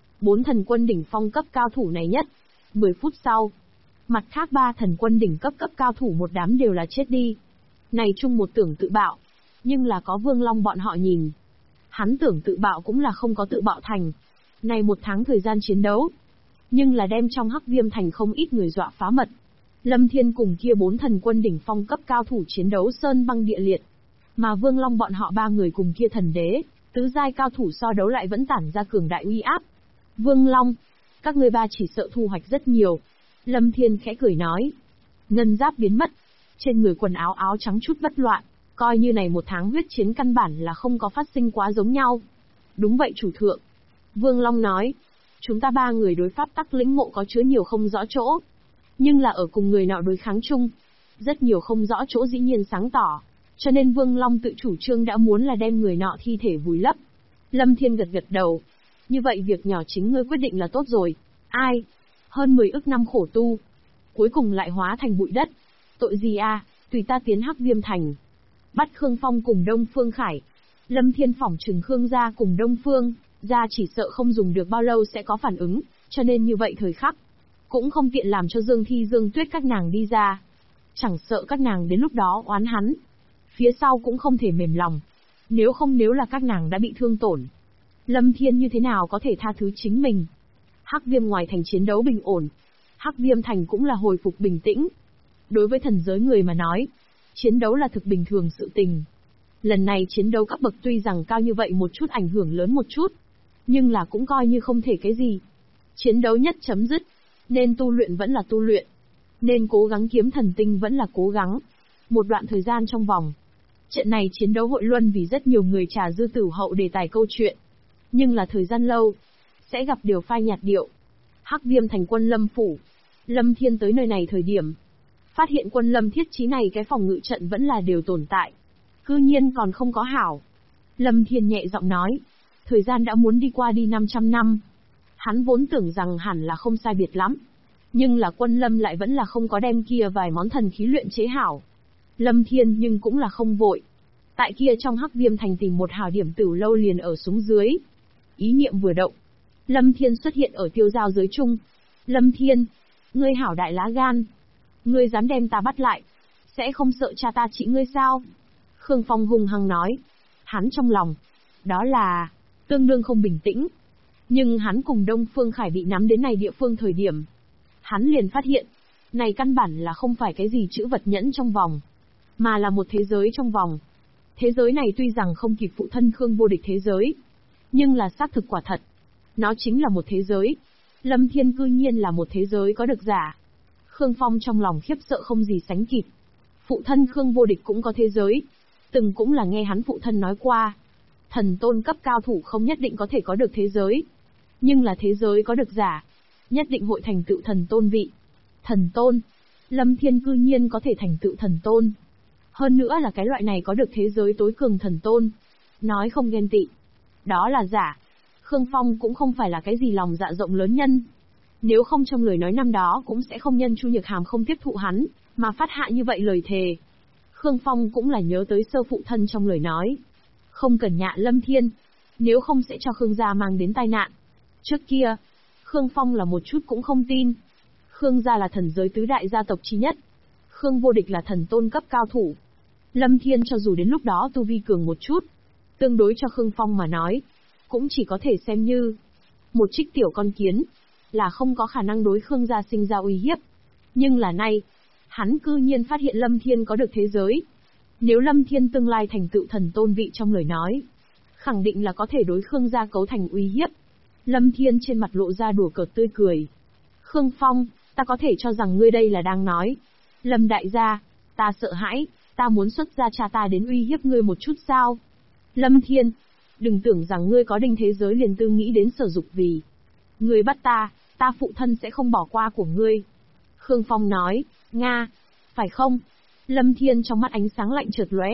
4 thần quân đỉnh phong cấp cao thủ này nhất. 10 phút sau, mặt khác 3 thần quân đỉnh cấp cao thủ một đám đều là chết đi. Này chung một tưởng tự bạo, nhưng là có Vương Long bọn họ nhìn. Hắn tưởng tự bạo cũng là không có tự bạo thành. Này 1 tháng thời gian chiến đấu, nhưng là đem trong Hắc Viêm Thành không ít người dọa phá mật. Lâm Thiên cùng kia 4 thần quân đỉnh phong cấp cao thủ chiến đấu sơn băng địa liệt. Mà Vương Long bọn họ 3 người cùng kia thần đế, tứ giai cao thủ so đấu lại vẫn tản ra cường đại uy áp. Vương Long, các ngươi 3 chỉ sợ thu hoạch rất nhiều. Lâm Thiên khẽ cười nói. Ngân giáp biến mất, trên người quần áo áo trắng chút bất loạn, coi như này 1 tháng huyết chiến căn bản là không có phát sinh quá giống nhau. Đúng vậy chủ thượng. Vương Long nói. Chúng ta 3 người đối pháp tắc lĩnh ngộ có chứa nhiều không rõ chỗ. Nhưng là ở cùng người nọ đối kháng chung, rất nhiều không rõ chỗ dĩ nhiên sáng tỏ. Cho nên Vương Long tự chủ trương đã muốn là đem người nọ thi thể vùi lấp. Lâm Thiên gật gật đầu. Như vậy việc nhỏ chính ngươi quyết định là tốt rồi. Ai? Hơn 10 ức năm khổ tu, cuối cùng lại hóa thành bụi đất. Tội gì a? tùy ta tiến Hắc Viêm Thành. Bắt Khương Phong cùng Đông Phương Khải. Lâm Thiên phỏng trừng Khương gia cùng Đông Phương gia chỉ sợ không dùng được bao lâu sẽ có phản ứng, cho nên như vậy thời khắc cũng không tiện làm cho Dương Thi Dương Tuyết các nàng đi ra. Chẳng sợ các nàng đến lúc đó oán hắn, phía sau cũng không thể mềm lòng. Nếu là các nàng đã bị thương tổn, Lâm Thiên như thế nào có thể tha thứ chính mình. Hắc Viêm ngoài thành chiến đấu bình ổn, Hắc Viêm Thành cũng là hồi phục bình tĩnh. Đối với thần giới người mà nói, chiến đấu là thực bình thường sự tình. Lần này chiến đấu cấp bậc tuy rằng cao như vậy một chút ảnh hưởng lớn một chút, nhưng là cũng coi như không thể cái gì. Chiến đấu nhất chấm dứt, nên tu luyện vẫn là tu luyện, nên cố gắng kiếm thần tinh vẫn là cố gắng. Một đoạn thời gian trong vòng, trận này chiến đấu hội luân vì rất nhiều người trà dư tử hậu đề tài câu chuyện. Nhưng là thời gian lâu, sẽ gặp điều phai nhạt điệu. Hắc Viêm Thành quân Lâm phủ. Lâm Thiên tới nơi này thời điểm, phát hiện quân Lâm thiết trí này cái phòng ngự trận vẫn là đều tồn tại. Cư nhiên còn không có hảo. Lâm Thiên nhẹ giọng nói, thời gian đã muốn đi qua đi 500 năm. Hắn vốn tưởng rằng hẳn là không sai biệt lắm. Nhưng là quân Lâm lại vẫn là không có đem kia vài món thần khí luyện chế hảo. Lâm Thiên nhưng cũng là không vội. Tại kia trong Hắc Viêm Thành tìm một hảo điểm Tử Lâu liền ở xuống dưới. Ý niệm vừa động, Lâm Thiên xuất hiện ở tiêu giao giới chung. Lâm Thiên, ngươi hảo đại lá gan. Ngươi dám đem ta bắt lại, sẽ không sợ cha ta trị ngươi sao? Khương Phong hung hăng nói. Hắn trong lòng, đó là tương đương không bình tĩnh. Nhưng hắn cùng Đông Phương Khải bị nắm đến này địa phương thời điểm, hắn liền phát hiện, này căn bản là không phải cái gì chữ vật nhẫn trong vòng, mà là một thế giới trong vòng. Thế giới này tuy rằng không kịp phụ thân Khương vô địch thế giới, nhưng là xác thực quả thật. Nó chính là một thế giới. Lâm Thiên cư nhiên là một thế giới có được giả. Khương Phong trong lòng khiếp sợ không gì sánh kịp. Phụ thân Khương vô địch cũng có thế giới. Từng cũng là nghe hắn phụ thân nói qua. Thần tôn cấp cao thủ không nhất định có thể có được thế giới. Nhưng là thế giới có được giả, nhất định hội thành tựu thần tôn vị. Thần tôn. Lâm Thiên cư nhiên có thể thành tựu thần tôn. Hơn nữa là cái loại này có được thế giới tối cường thần tôn. Nói không ghen tị, đó là giả. Khương Phong cũng không phải là cái gì lòng dạ rộng lớn nhân. Nếu không trong lời nói năm đó cũng sẽ không nhân Chu Nhược Hàm không tiếp thụ hắn, mà phát hạ như vậy lời thề. Khương Phong cũng là nhớ tới sơ phụ thân trong lời nói. Không cần nhạ Lâm Thiên, nếu không sẽ cho Khương gia mang đến tai nạn. Trước kia, Khương Phong là một chút cũng không tin. Khương gia là thần giới tứ đại gia tộc chi nhất. Khương vô địch là thần tôn cấp cao thủ. Lâm Thiên cho dù đến lúc đó tu vi cường một chút, tương đối cho Khương Phong mà nói, cũng chỉ có thể xem như một trích tiểu con kiến, là không có khả năng đối Khương gia sinh ra uy hiếp. Nhưng là nay, hắn cư nhiên phát hiện Lâm Thiên có được thế giới. Nếu Lâm Thiên tương lai thành tựu thần tôn vị trong lời nói, khẳng định là có thể đối Khương gia cấu thành uy hiếp. Lâm Thiên trên mặt lộ ra đùa cợt tươi cười. Khương Phong, ta có thể cho rằng ngươi đây là đang nói, Lâm đại gia, ta sợ hãi, ta muốn xuất ra cha ta đến uy hiếp ngươi một chút sao? Lâm Thiên, đừng tưởng rằng ngươi có đinh thế giới liền tư nghĩ đến sở dục vì. Ngươi bắt ta phụ thân sẽ không bỏ qua của ngươi. Khương Phong nói, Nga, phải không? Lâm Thiên trong mắt ánh sáng lạnh chợt lóe.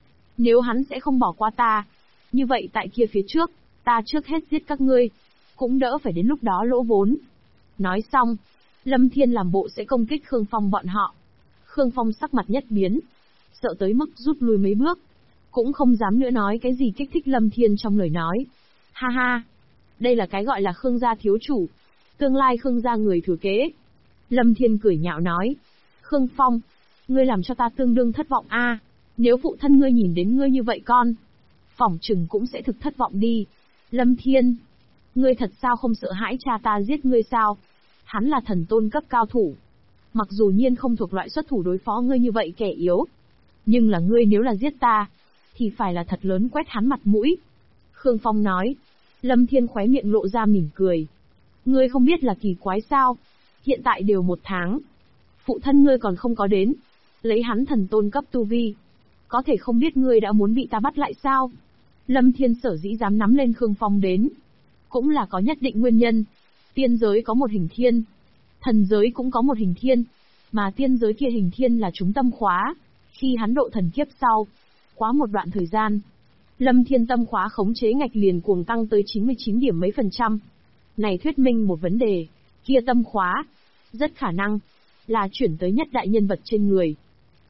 Nếu hắn sẽ không bỏ qua ta, như vậy tại kia phía trước, ta trước hết giết các ngươi, cũng đỡ phải đến lúc đó lỗ vốn. Nói xong, Lâm Thiên làm bộ sẽ công kích Khương Phong bọn họ. Khương Phong sắc mặt nhất biến, sợ tới mức rút lui mấy bước, cũng không dám nữa nói cái gì kích thích Lâm Thiên trong lời nói. Ha ha, đây là cái gọi là Khương gia thiếu chủ, tương lai Khương gia người thừa kế. Lâm Thiên cười nhạo nói, Khương Phong, ngươi làm cho ta tương đương thất vọng a. Nếu phụ thân ngươi nhìn đến ngươi như vậy con, phỏng chừng cũng sẽ thực thất vọng đi. Lâm Thiên, ngươi thật sao không sợ hãi cha ta giết ngươi sao? Hắn là thần tôn cấp cao thủ. Mặc dù nhiên không thuộc loại xuất thủ đối phó ngươi như vậy kẻ yếu, nhưng là ngươi nếu là giết ta, thì phải là thật lớn quét hắn mặt mũi. Khương Phong nói. Lâm Thiên khóe miệng lộ ra mỉm cười. Ngươi không biết là kỳ quái sao? Hiện tại đều 1 tháng. Phụ thân ngươi còn không có đến. Lấy hắn thần tôn cấp tu vi, có thể không biết ngươi đã muốn bị ta bắt lại sao? Lâm Thiên sở dĩ dám nắm lên Khương Phong đến, cũng là có nhất định nguyên nhân. Tiên giới có một hình thiên, thần giới cũng có một hình thiên, mà tiên giới kia hình thiên là chúng tâm khóa. Khi hắn độ thần kiếp sau, quá một đoạn thời gian, Lâm Thiên tâm khóa khống chế ngạch liền cuồng tăng tới 99 điểm mấy %. Này thuyết minh một vấn đề, kia tâm khóa, rất khả năng là chuyển tới nhất đại nhân vật trên người.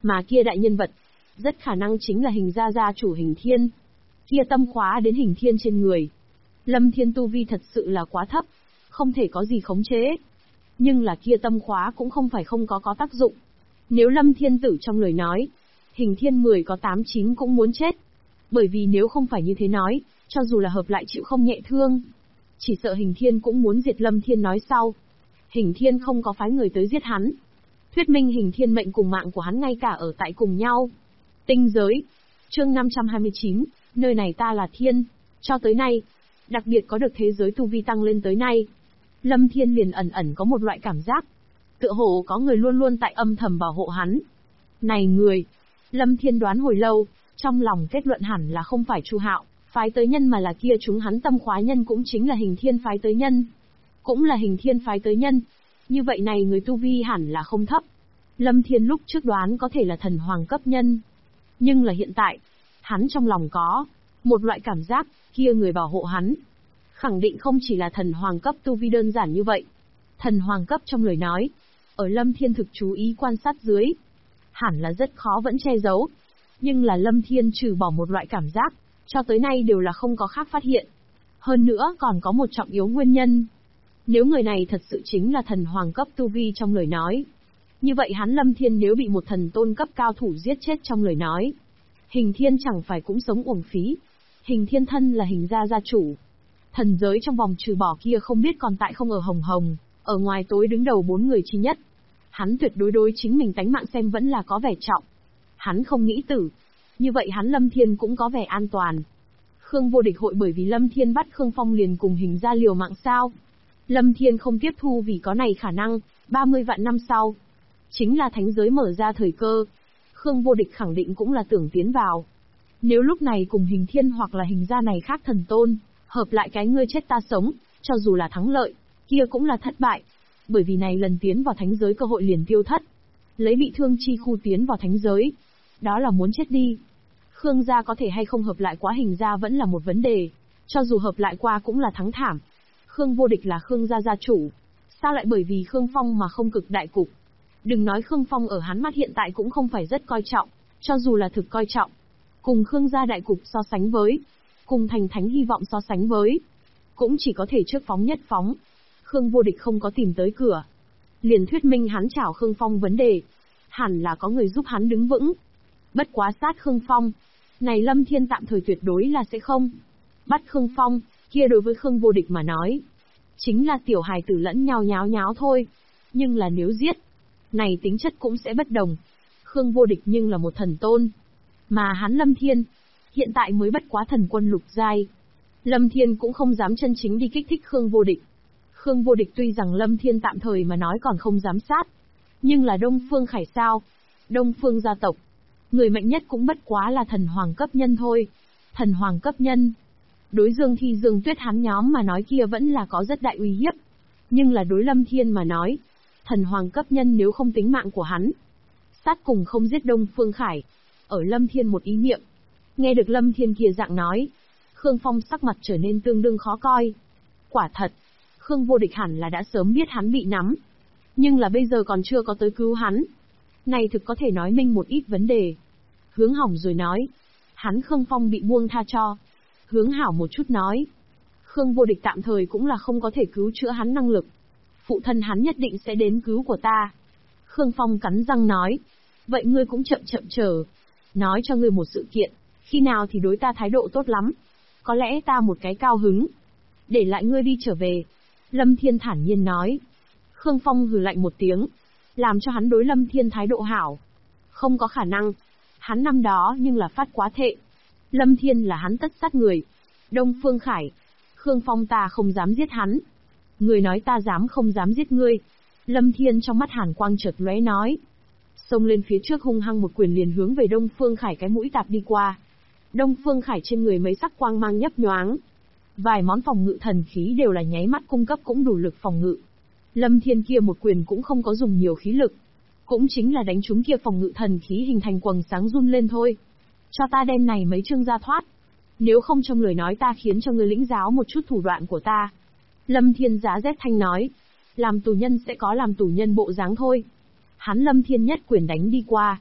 Mà kia đại nhân vật, rất khả năng chính là Hình gia gia chủ Hình Thiên. Kia tâm khóa đến Hình Thiên trên người. Lâm Thiên tu vi thật sự là quá thấp, không thể có gì khống chế. Nhưng là kia tâm khóa cũng không phải không có tác dụng. Nếu Lâm Thiên tử trong lời nói, Hình Thiên 10 có 8 9 cũng muốn chết. Bởi vì nếu không phải như thế nói, cho dù là hợp lại chịu không nhẹ thương. Chỉ sợ Hình Thiên cũng muốn diệt Lâm Thiên nói sau. Hình Thiên không có phái người tới giết hắn. Thuyết minh Hình Thiên mệnh cùng mạng của hắn ngay cả ở tại cùng nhau. Tinh giới. Chương 529, nơi này ta là Thiên. Cho tới nay, đặc biệt có được thế giới tu vi tăng lên tới nay. Lâm Thiên liền ẩn ẩn có một loại cảm giác. Tựa hồ có người luôn luôn tại âm thầm bảo hộ hắn. Này người! Lâm Thiên đoán hồi lâu, trong lòng kết luận hẳn là không phải Chu Hạo phái tới nhân mà là kia chúng hắn tâm khóa nhân cũng chính là Hình Thiên phái tới nhân. Cũng là Hình Thiên phái tới nhân. Như vậy này người tu vi hẳn là không thấp. Lâm Thiên lúc trước đoán có thể là thần hoàng cấp nhân. Nhưng là hiện tại, hắn trong lòng có một loại cảm giác, kia người bảo hộ hắn. Khẳng định không chỉ là thần hoàng cấp tu vi đơn giản như vậy. Thần hoàng cấp trong lời nói, ở Lâm Thiên thực chú ý quan sát dưới, hẳn là rất khó vẫn che giấu. Nhưng là Lâm Thiên trừ bỏ một loại cảm giác, cho tới nay đều là không có khác phát hiện. Hơn nữa còn có một trọng yếu nguyên nhân. Nếu người này thật sự chính là thần hoàng cấp tu vi trong lời nói, như vậy hắn Lâm Thiên nếu bị một thần tôn cấp cao thủ giết chết trong lời nói, Hình Thiên chẳng phải cũng sống uổng phí. Hình Thiên thân là Hình gia gia chủ. Thần giới trong vòng trừ bỏ kia không biết còn tại không ở Hồng Hồng, ở ngoài tối đứng đầu 4 người chi nhất. Hắn tuyệt đối chính mình tánh mạng xem vẫn là có vẻ trọng. Hắn không nghĩ tử. Như vậy hắn Lâm Thiên cũng có vẻ an toàn. Khương Vô Địch hội bởi vì Lâm Thiên bắt Khương Phong liền cùng Hình gia liều mạng sao? Lâm Thiên không tiếp thu vì có này khả năng, 30 vạn năm sau. Chính là thánh giới mở ra thời cơ. Khương Vô Địch khẳng định cũng là tưởng tiến vào. Nếu lúc này cùng Hình Thiên hoặc là Hình gia này khác thần tôn, hợp lại cái ngươi chết ta sống, cho dù là thắng lợi, kia cũng là thất bại. Bởi vì này lần tiến vào thánh giới cơ hội liền tiêu thất. Lấy bị thương chi khu tiến vào thánh giới. Đó là muốn chết đi. Khương gia có thể hay không hợp lại quá Hình gia vẫn là một vấn đề. Cho dù hợp lại qua cũng là thắng thảm. Khương Vô Địch là Khương gia gia chủ. Sao lại bởi vì Khương Phong mà không cực đại cục? Đừng nói Khương Phong ở hắn mắt hiện tại cũng không phải rất coi trọng. Cho dù là thực coi trọng. Cùng Khương gia đại cục so sánh với. Cùng thành thánh hy vọng so sánh với. Cũng chỉ có thể trước phóng nhất phóng. Khương Vô Địch không có tìm tới cửa. Liền thuyết minh hắn chảo Khương Phong vấn đề. Hẳn là có người giúp hắn đứng vững. Bất quá sát Khương Phong. Này Lâm Thiên tạm thời tuyệt đối là sẽ không. Bắt Khương Phong, kia đối với Khương Vô Địch mà nói. Chính là tiểu hài tử lẫn nhau nháo thôi. Nhưng là nếu giết, này tính chất cũng sẽ bất đồng. Khương Vô Địch nhưng là một thần tôn. Mà hắn Lâm Thiên, hiện tại mới bất quá thần quân lục giai. Lâm Thiên cũng không dám chân chính đi kích thích Khương Vô Địch. Khương Vô Địch tuy rằng Lâm Thiên tạm thời mà nói còn không dám sát. Nhưng là Đông Phương Khải sao? Đông Phương gia tộc. Người mạnh nhất cũng bất quá là thần hoàng cấp nhân thôi. Thần hoàng cấp nhân. Đối Dương Thi Dương Tuyết hắn nhóm mà nói kia vẫn là có rất đại uy hiếp. Nhưng là đối Lâm Thiên mà nói, thần hoàng cấp nhân nếu không tính mạng của hắn, sát cùng không giết Đông Phương Khải. Ở Lâm Thiên một ý niệm. Nghe được Lâm Thiên kia dạng nói, Khương Phong sắc mặt trở nên tương đương khó coi. Quả thật, Khương Vô Địch hẳn là đã sớm biết hắn bị nắm. Nhưng là bây giờ còn chưa có tới cứu hắn. Này thực có thể nói minh một ít vấn đề. Hướng hỏng rồi nói. Hắn Khương Phong bị buông tha cho. Hướng hảo một chút nói. Khương Vô Địch tạm thời cũng là không có thể cứu chữa hắn năng lực. Phụ thân hắn nhất định sẽ đến cứu của ta. Khương Phong cắn răng nói. Vậy ngươi cũng chậm chờ. Nói cho ngươi một sự kiện. Khi nào thì đối ta thái độ tốt lắm. Có lẽ ta một cái cao hứng. Để lại ngươi đi trở về. Lâm Thiên thản nhiên nói. Khương Phong hừ lạnh một tiếng. Làm cho hắn đối Lâm Thiên thái độ hảo. Không có khả năng. Hắn năm đó nhưng là phát quá thệ. Lâm Thiên là hắn tất sát người. Đông Phương Khải. Khương Phong ta không dám giết hắn. Người nói ta dám không dám giết ngươi. Lâm Thiên trong mắt hàn quang chợt lóe nói. Xông lên phía trước hung hăng một quyền liền hướng về Đông Phương Khải cái mũi tạp đi qua. Đông Phương Khải trên người mấy sắc quang mang nhấp nhoáng. Vài món phòng ngự thần khí đều là nháy mắt cung cấp cũng đủ lực phòng ngự. Lâm Thiên kia một quyền cũng không có dùng nhiều khí lực. Cũng chính là đánh trúng kia phòng ngự thần khí hình thành quầng sáng run lên thôi. Cho ta đem này mấy chương ra thoát. Nếu không trong lời nói ta khiến cho ngươi lĩnh giáo một chút thủ đoạn của ta. Lâm Thiên giá rét thanh nói. Làm tù nhân sẽ có làm tù nhân bộ dáng thôi. Hắn Lâm Thiên nhất quyền đánh đi qua.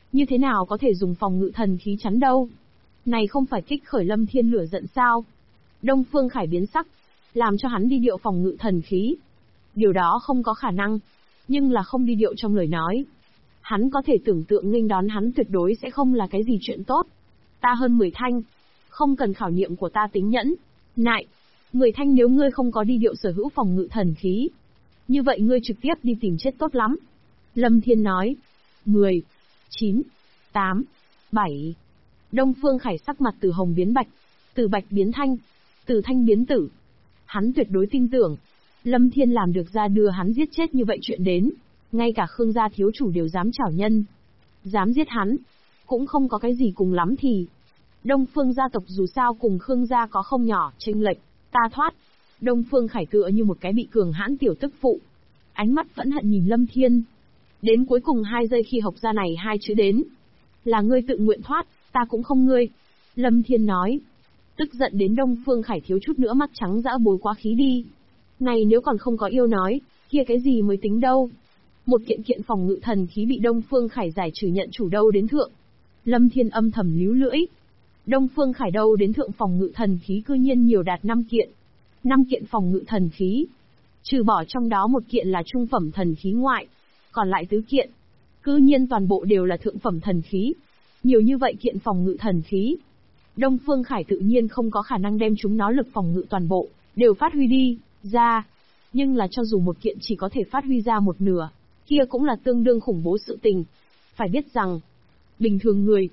Như thế nào có thể dùng phòng ngự thần khí chắn đâu? Này không phải kích khởi Lâm Thiên lửa giận sao? Đông Phương Khải biến sắc, làm cho hắn đi điệu phòng ngự thần khí. Điều đó không có khả năng, nhưng là không đi điệu trong lời nói. Hắn có thể tưởng tượng nghênh đón hắn tuyệt đối sẽ không là cái gì chuyện tốt. Ta hơn 10 thanh, không cần khảo nghiệm của ta tính nhẫn. Nại, 10 thanh nếu ngươi không có đi điệu sở hữu phòng ngự thần khí. Như vậy ngươi trực tiếp đi tìm chết tốt lắm. Lâm Thiên nói. 10, 9, 8, 7. Đông Phương Khải sắc mặt từ hồng biến bạch, từ bạch biến thanh, từ thanh biến tử. Hắn tuyệt đối tin tưởng, Lâm Thiên làm được ra đưa hắn giết chết như vậy chuyện đến. Ngay cả Khương gia thiếu chủ đều dám chảo nhân. Dám giết hắn, cũng không có cái gì cùng lắm thì. Đông Phương gia tộc dù sao cùng Khương gia có không nhỏ chênh lệch, ta thoát. Đông Phương Khải tựa như một cái bị cường hãn tiểu tức phụ. Ánh mắt phẫn hận nhìn Lâm Thiên. Đến cuối cùng 2 giây khi học ra này 2 chữ đến. Là ngươi tự nguyện thoát, ta cũng không ngươi. Lâm Thiên nói. Tức giận đến Đông Phương Khải thiếu chút nữa mắt trắng dã bối quá khí đi. Này nếu còn không có yêu nói, kia cái gì mới tính đâu. Một kiện phòng ngự thần khí bị Đông Phương Khải giải trừ nhận chủ đâu đến thượng. Lâm Thiên âm thầm líu lưỡi. Đông Phương Khải đâu đến thượng phòng ngự thần khí cư nhiên nhiều đạt 5 kiện. 5 kiện phòng ngự thần khí. Trừ bỏ trong đó 1 kiện là trung phẩm thần khí ngoại. Còn lại 4 kiện. Cư nhiên toàn bộ đều là thượng phẩm thần khí. Nhiều như vậy kiện phòng ngự thần khí. Đông Phương Khải tự nhiên không có khả năng đem chúng nó lực phòng ngự toàn bộ, đều phát huy đi, ra. Nhưng là cho dù 1 kiện chỉ có thể phát huy ra 1 nửa, kia cũng là tương đương khủng bố sự tình. Phải biết rằng, bình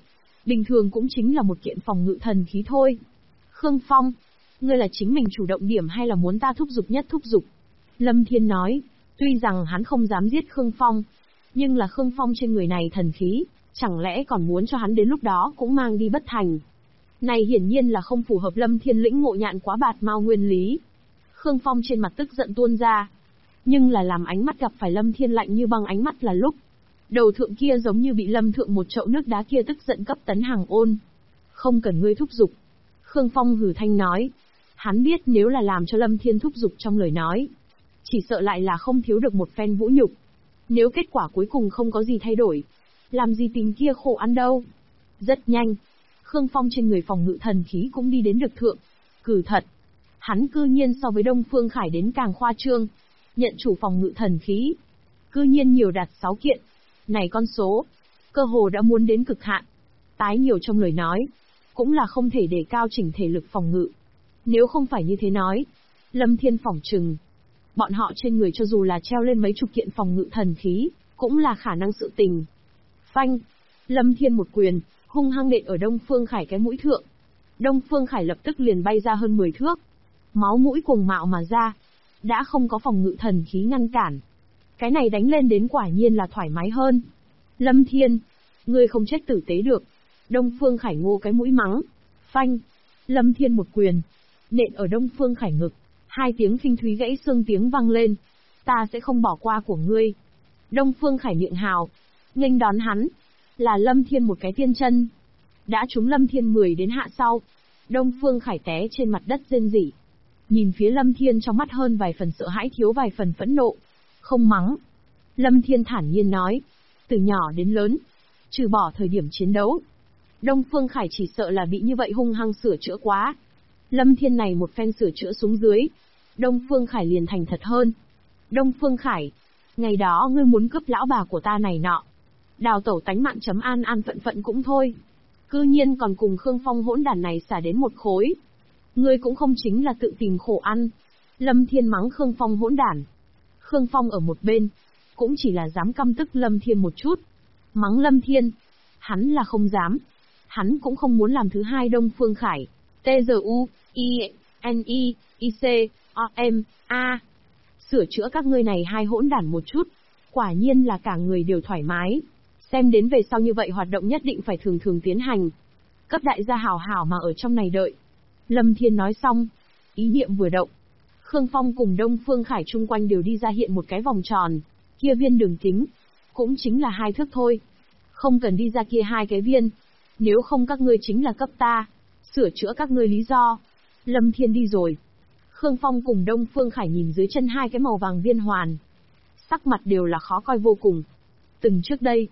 thường cũng chính là 1 kiện phòng ngự thần khí thôi. Khương Phong, ngươi là chính mình chủ động điểm hay là muốn ta thúc giục nhất thúc giục? Lâm Thiên nói, tuy rằng hắn không dám giết Khương Phong, nhưng là Khương Phong trên người này thần khí, chẳng lẽ còn muốn cho hắn đến lúc đó cũng mang đi bất thành. Này hiển nhiên là không phù hợp Lâm Thiên lĩnh ngộ nhạn quá bạt mao nguyên lý. Khương Phong trên mặt tức giận tuôn ra. Nhưng là làm ánh mắt gặp phải Lâm Thiên lạnh như băng ánh mắt là lúc. Đầu thượng kia giống như bị Lâm thượng một chậu nước đá kia tức giận cấp tấn hàng ôn. Không cần ngươi thúc giục. Khương Phong hừ thanh nói. Hắn biết nếu là làm cho Lâm Thiên thúc giục trong lời nói, chỉ sợ lại là không thiếu được một phen vũ nhục. Nếu kết quả cuối cùng không có gì thay đổi, làm gì tìm kia khổ ăn đâu. Rất nhanh, Khương Phong trên người phòng ngự thần khí cũng đi đến được thượng. Cử thật, hắn cư nhiên so với Đông Phương Khải đến càng khoa trương. Nhận chủ phòng ngự thần khí, cư nhiên nhiều đạt 6 kiện. Này con số, cơ hồ đã muốn đến cực hạn. Tái nhiều trong lời nói, cũng là không thể để cao chỉnh thể lực phòng ngự. Nếu không phải như thế nói, Lâm Thiên phỏng chừng, bọn họ trên người cho dù là treo lên mấy chục kiện phòng ngự thần khí, cũng là khả năng sự tình. Phanh, Lâm Thiên một quyền, hung hăng nện ở Đông Phương Khải cái mũi thượng. Đông Phương Khải lập tức liền bay ra hơn 10 thước. Máu mũi cuồng mạo mà ra. Đã không có phòng ngự thần khí ngăn cản. Cái này đánh lên đến quả nhiên là thoải mái hơn. Lâm Thiên, ngươi không chết tử tế được. Đông Phương Khải ngô cái mũi mắng. Phanh, Lâm Thiên một quyền, nện ở Đông Phương Khải ngực. 2 tiếng phinh thúy gãy xương tiếng vang lên. Ta sẽ không bỏ qua của ngươi. Đông Phương Khải miệng hào, nghênh đón hắn, là Lâm Thiên một cái tiên chân. Đã trúng Lâm Thiên 10 đến hạ sau. Đông Phương Khải té trên mặt đất rên rỉ. Nhìn phía Lâm Thiên trong mắt hơn vài phần sợ hãi thiếu vài phần phẫn nộ. Không mắng. Lâm Thiên thản nhiên nói. Từ nhỏ đến lớn, trừ bỏ thời điểm chiến đấu, Đông Phương Khải chỉ sợ là bị như vậy hung hăng sửa chữa quá. Lâm Thiên này một phen sửa chữa xuống dưới, Đông Phương Khải liền thành thật hơn. Đông Phương Khải, ngày đó ngươi muốn cướp lão bà của ta này nọ. Đào tẩu tánh mạng chấm an an phận phận cũng thôi. Cư nhiên còn cùng Khương Phong hỗn đản này xả đến một khối. Ngươi cũng không chính là tự tìm khổ ăn. Lâm Thiên mắng Khương Phong hỗn đản. Khương Phong ở một bên, cũng chỉ là dám căm tức Lâm Thiên một chút. Mắng Lâm Thiên, hắn là không dám. Hắn cũng không muốn làm thứ hai Đông Phương Khải. T-Z-U-I-N-I-C-O-M-A. Sửa chữa các ngươi này hai hỗn đản một chút. Quả nhiên là cả người đều thoải mái. Xem đến về sau như vậy hoạt động nhất định phải thường thường tiến hành. Cấp đại gia hảo hảo mà ở trong này đợi. Lâm Thiên nói xong, ý niệm vừa động. Khương Phong cùng Đông Phương Khải chung quanh đều đi ra hiện một cái vòng tròn. Kia viên đường kính, cũng chính là 2 thước thôi. Không cần đi ra kia 2 cái viên. Nếu không các ngươi chính là cấp ta. Sửa chữa các ngươi lý do. Lâm Thiên đi rồi. Khương Phong cùng Đông Phương Khải nhìn dưới chân 2 cái màu vàng viên hoàn. Sắc mặt đều là khó coi vô cùng. Từng trước đây,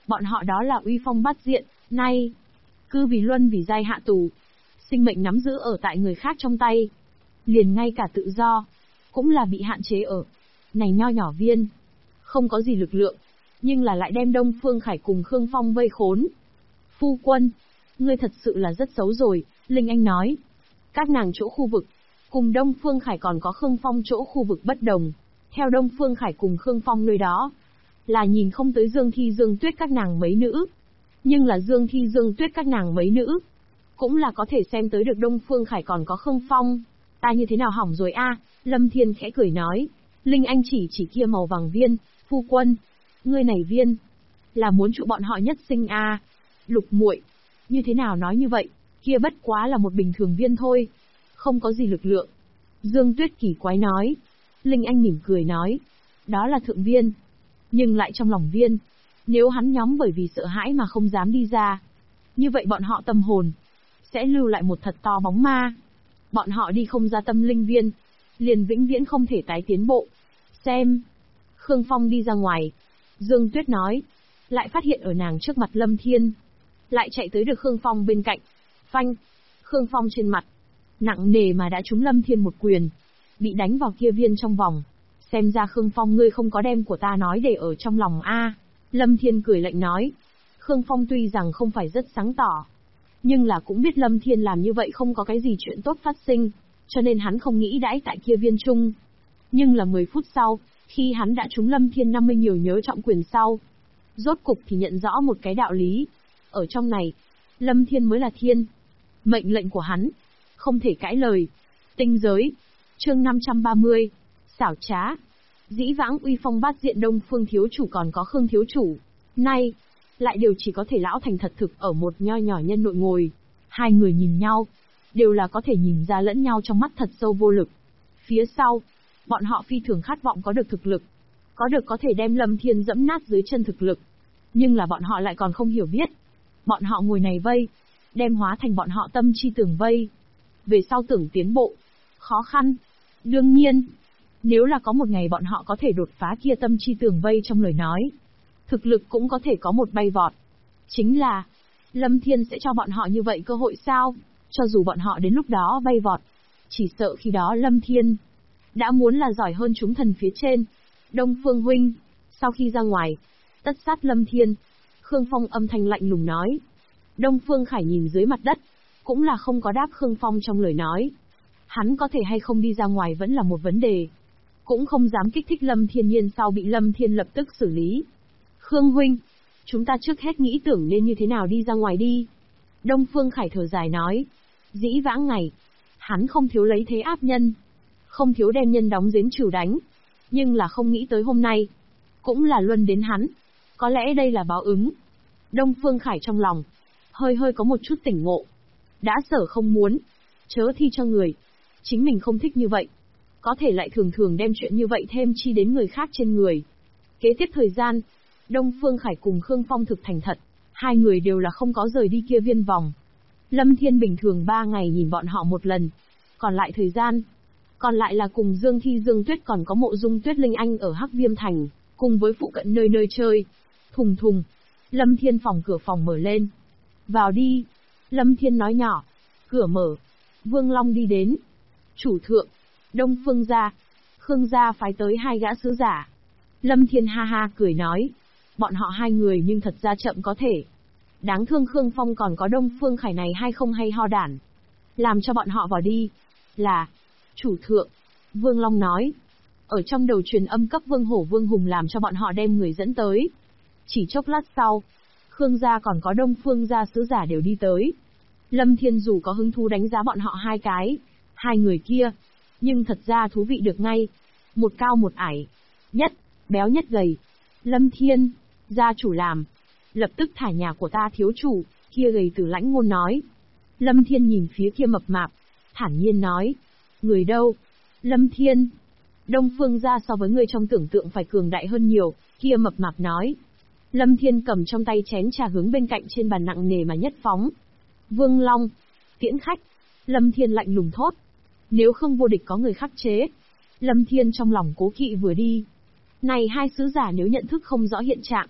Bọn họ đó là uy phong bát diện, nay cư vì luân vì giai hạ tù. Sinh mệnh nắm giữ ở tại người khác trong tay. Liền ngay cả tự do, cũng là bị hạn chế ở. Này nho nhỏ viên, không có gì lực lượng, nhưng là lại đem Đông Phương Khải cùng Khương Phong vây khốn. Phu quân, ngươi thật sự là rất xấu rồi, Linh Anh nói. Các nàng chỗ khu vực, cùng Đông Phương Khải còn có Khương Phong chỗ khu vực bất đồng. Theo Đông Phương Khải cùng Khương Phong nơi đó, là nhìn không tới Dương Thi Dương Tuyết các nàng mấy nữ. Nhưng là Dương Thi Dương Tuyết các nàng mấy nữ, cũng là có thể xem tới được Đông Phương Khải còn có Khương Phong. Ta như thế nào hỏng rồi a? Lâm Thiên khẽ cười nói. Linh Anh chỉ kia màu vàng viên, phu quân. Ngươi này viên, là muốn trụ bọn họ nhất sinh a? Lục muội, như thế nào nói như vậy, kia bất quá là một bình thường viên thôi. Không có gì lực lượng. Dương Tuyết kỳ quái nói. Linh Anh mỉm cười nói. Đó là thượng viên. Nhưng lại trong lòng viên, nếu hắn nhóm bởi vì sợ hãi mà không dám đi ra, như vậy bọn họ tâm hồn sẽ lưu lại một thật to bóng ma. Bọn họ đi không ra tâm linh viên, liền vĩnh viễn không thể tái tiến bộ. Xem. Khương Phong đi ra ngoài. Dương Tuyết nói. Lại phát hiện ở nàng trước mặt Lâm Thiên. Lại chạy tới được Khương Phong bên cạnh. Phanh. Khương Phong trên mặt, nặng nề mà đã trúng Lâm Thiên một quyền. Bị đánh vào kia viên trong vòng. Xem ra Khương Phong ngươi không có đem của ta nói để ở trong lòng a. Lâm Thiên cười lạnh nói. Khương Phong tuy rằng không phải rất sáng tỏ, nhưng là cũng biết Lâm Thiên làm như vậy không có cái gì chuyện tốt phát sinh, cho nên hắn không nghĩ đãi tại kia viên chung. Nhưng là 10 phút sau, khi hắn đã trúng Lâm Thiên 50 nhiều nhớ trọng quyền sau, rốt cục thì nhận rõ một cái đạo lý. Ở trong này, Lâm Thiên mới là thiên. Mệnh lệnh của hắn, không thể cãi lời. Tinh giới. Chương 530. Xảo trá. Dĩ vãng uy phong bát diện Đông Phương thiếu chủ còn có Khương thiếu chủ, nay lại đều chỉ có thể lão thành thật thực ở một nho nhỏ nhân nội ngồi. Hai người nhìn nhau, đều là có thể nhìn ra lẫn nhau trong mắt thật sâu vô lực. Phía sau, bọn họ phi thường khát vọng có được thực lực, có được có thể đem Lâm Thiên dẫm nát dưới chân thực lực. Nhưng là bọn họ lại còn không hiểu biết, bọn họ ngồi này vây, đem hóa thành bọn họ tâm chi tưởng vây. Về sau tưởng tiến bộ, khó khăn. Đương nhiên, nếu là có một ngày bọn họ có thể đột phá kia tâm chi tường vây trong lời nói, thực lực cũng có thể có một bay vọt. Chính là, Lâm Thiên sẽ cho bọn họ như vậy cơ hội sao? Cho dù bọn họ đến lúc đó bay vọt, chỉ sợ khi đó Lâm Thiên đã muốn là giỏi hơn chúng thần phía trên. Đông Phương huynh, sau khi ra ngoài, tất sát Lâm Thiên. Khương Phong âm thanh lạnh lùng nói. Đông Phương Khải nhìn dưới mặt đất, cũng là không có đáp Khương Phong trong lời nói. Hắn có thể hay không đi ra ngoài vẫn là một vấn đề. Cũng không dám kích thích Lâm Thiên Nhiên sau bị Lâm Thiên lập tức xử lý. Khương huynh, chúng ta trước hết nghĩ tưởng nên như thế nào đi ra ngoài đi. Đông Phương Khải thở dài nói. Dĩ vãng ngày, hắn không thiếu lấy thế áp nhân, không thiếu đem nhân đóng giếng trừ đánh. Nhưng là không nghĩ tới hôm nay, cũng là luân đến hắn. Có lẽ đây là báo ứng. Đông Phương Khải trong lòng, hơi có một chút tỉnh ngộ. Đã sở không muốn, chớ thi cho người. Chính mình không thích như vậy, có thể lại thường đem chuyện như vậy thêm chi đến người khác trên người. Kế tiếp thời gian, Đông Phương Khải cùng Khương Phong thực thành thật, hai người đều là không có rời đi kia viên vòng. Lâm Thiên bình thường 3 ngày nhìn bọn họ một lần, còn lại thời gian, còn lại là cùng Dương Thi Dương Tuyết còn có Mộ Dung Tuyết Linh Anh ở Hắc Viêm Thành, cùng với phụ cận nơi chơi. Thùng thùng, Lâm Thiên cửa phòng mở lên. Vào đi, Lâm Thiên nói nhỏ. Cửa mở, Vương Long đi đến. Chủ thượng, Đông Phương gia, Khương gia phái tới 2 gã sứ giả. Lâm Thiên ha ha cười nói. Bọn họ 2 người nhưng thật ra chậm có thể. Đáng thương Khương Phong còn có Đông Phương Khải này hay không hay ho đản. Làm cho bọn họ vào đi. Là, chủ thượng, Vương Long nói. Ở trong đầu truyền âm cấp Vương Hổ Vương Hùng làm cho bọn họ đem người dẫn tới. Chỉ chốc lát sau, Khương gia còn có Đông Phương gia sứ giả đều đi tới. Lâm Thiên dù có hứng thú đánh giá bọn họ 2 cái, 2 người kia, nhưng thật ra thú vị được ngay. Một cao một ải, nhất béo nhất gầy. Lâm Thiên, gia chủ làm, lập tức thả nhà của ta thiếu chủ. Kia gầy Tử Lãnh Ngôn nói. Lâm Thiên nhìn phía kia mập mạp, thản nhiên nói. Người đâu? Lâm Thiên, Đông Phương gia so với người trong tưởng tượng phải cường đại hơn nhiều. Kia mập mạp nói. Lâm Thiên cầm trong tay chén trà hướng bên cạnh trên bàn nặng nề mà nhất phóng. Vương Long, tiễn khách. Lâm Thiên lạnh lùng thốt. Nếu Khương vô địch có người khắc chế. Lâm Thiên trong lòng cố kỵ vừa đi. Này 2 sứ giả nếu nhận thức không rõ hiện trạng,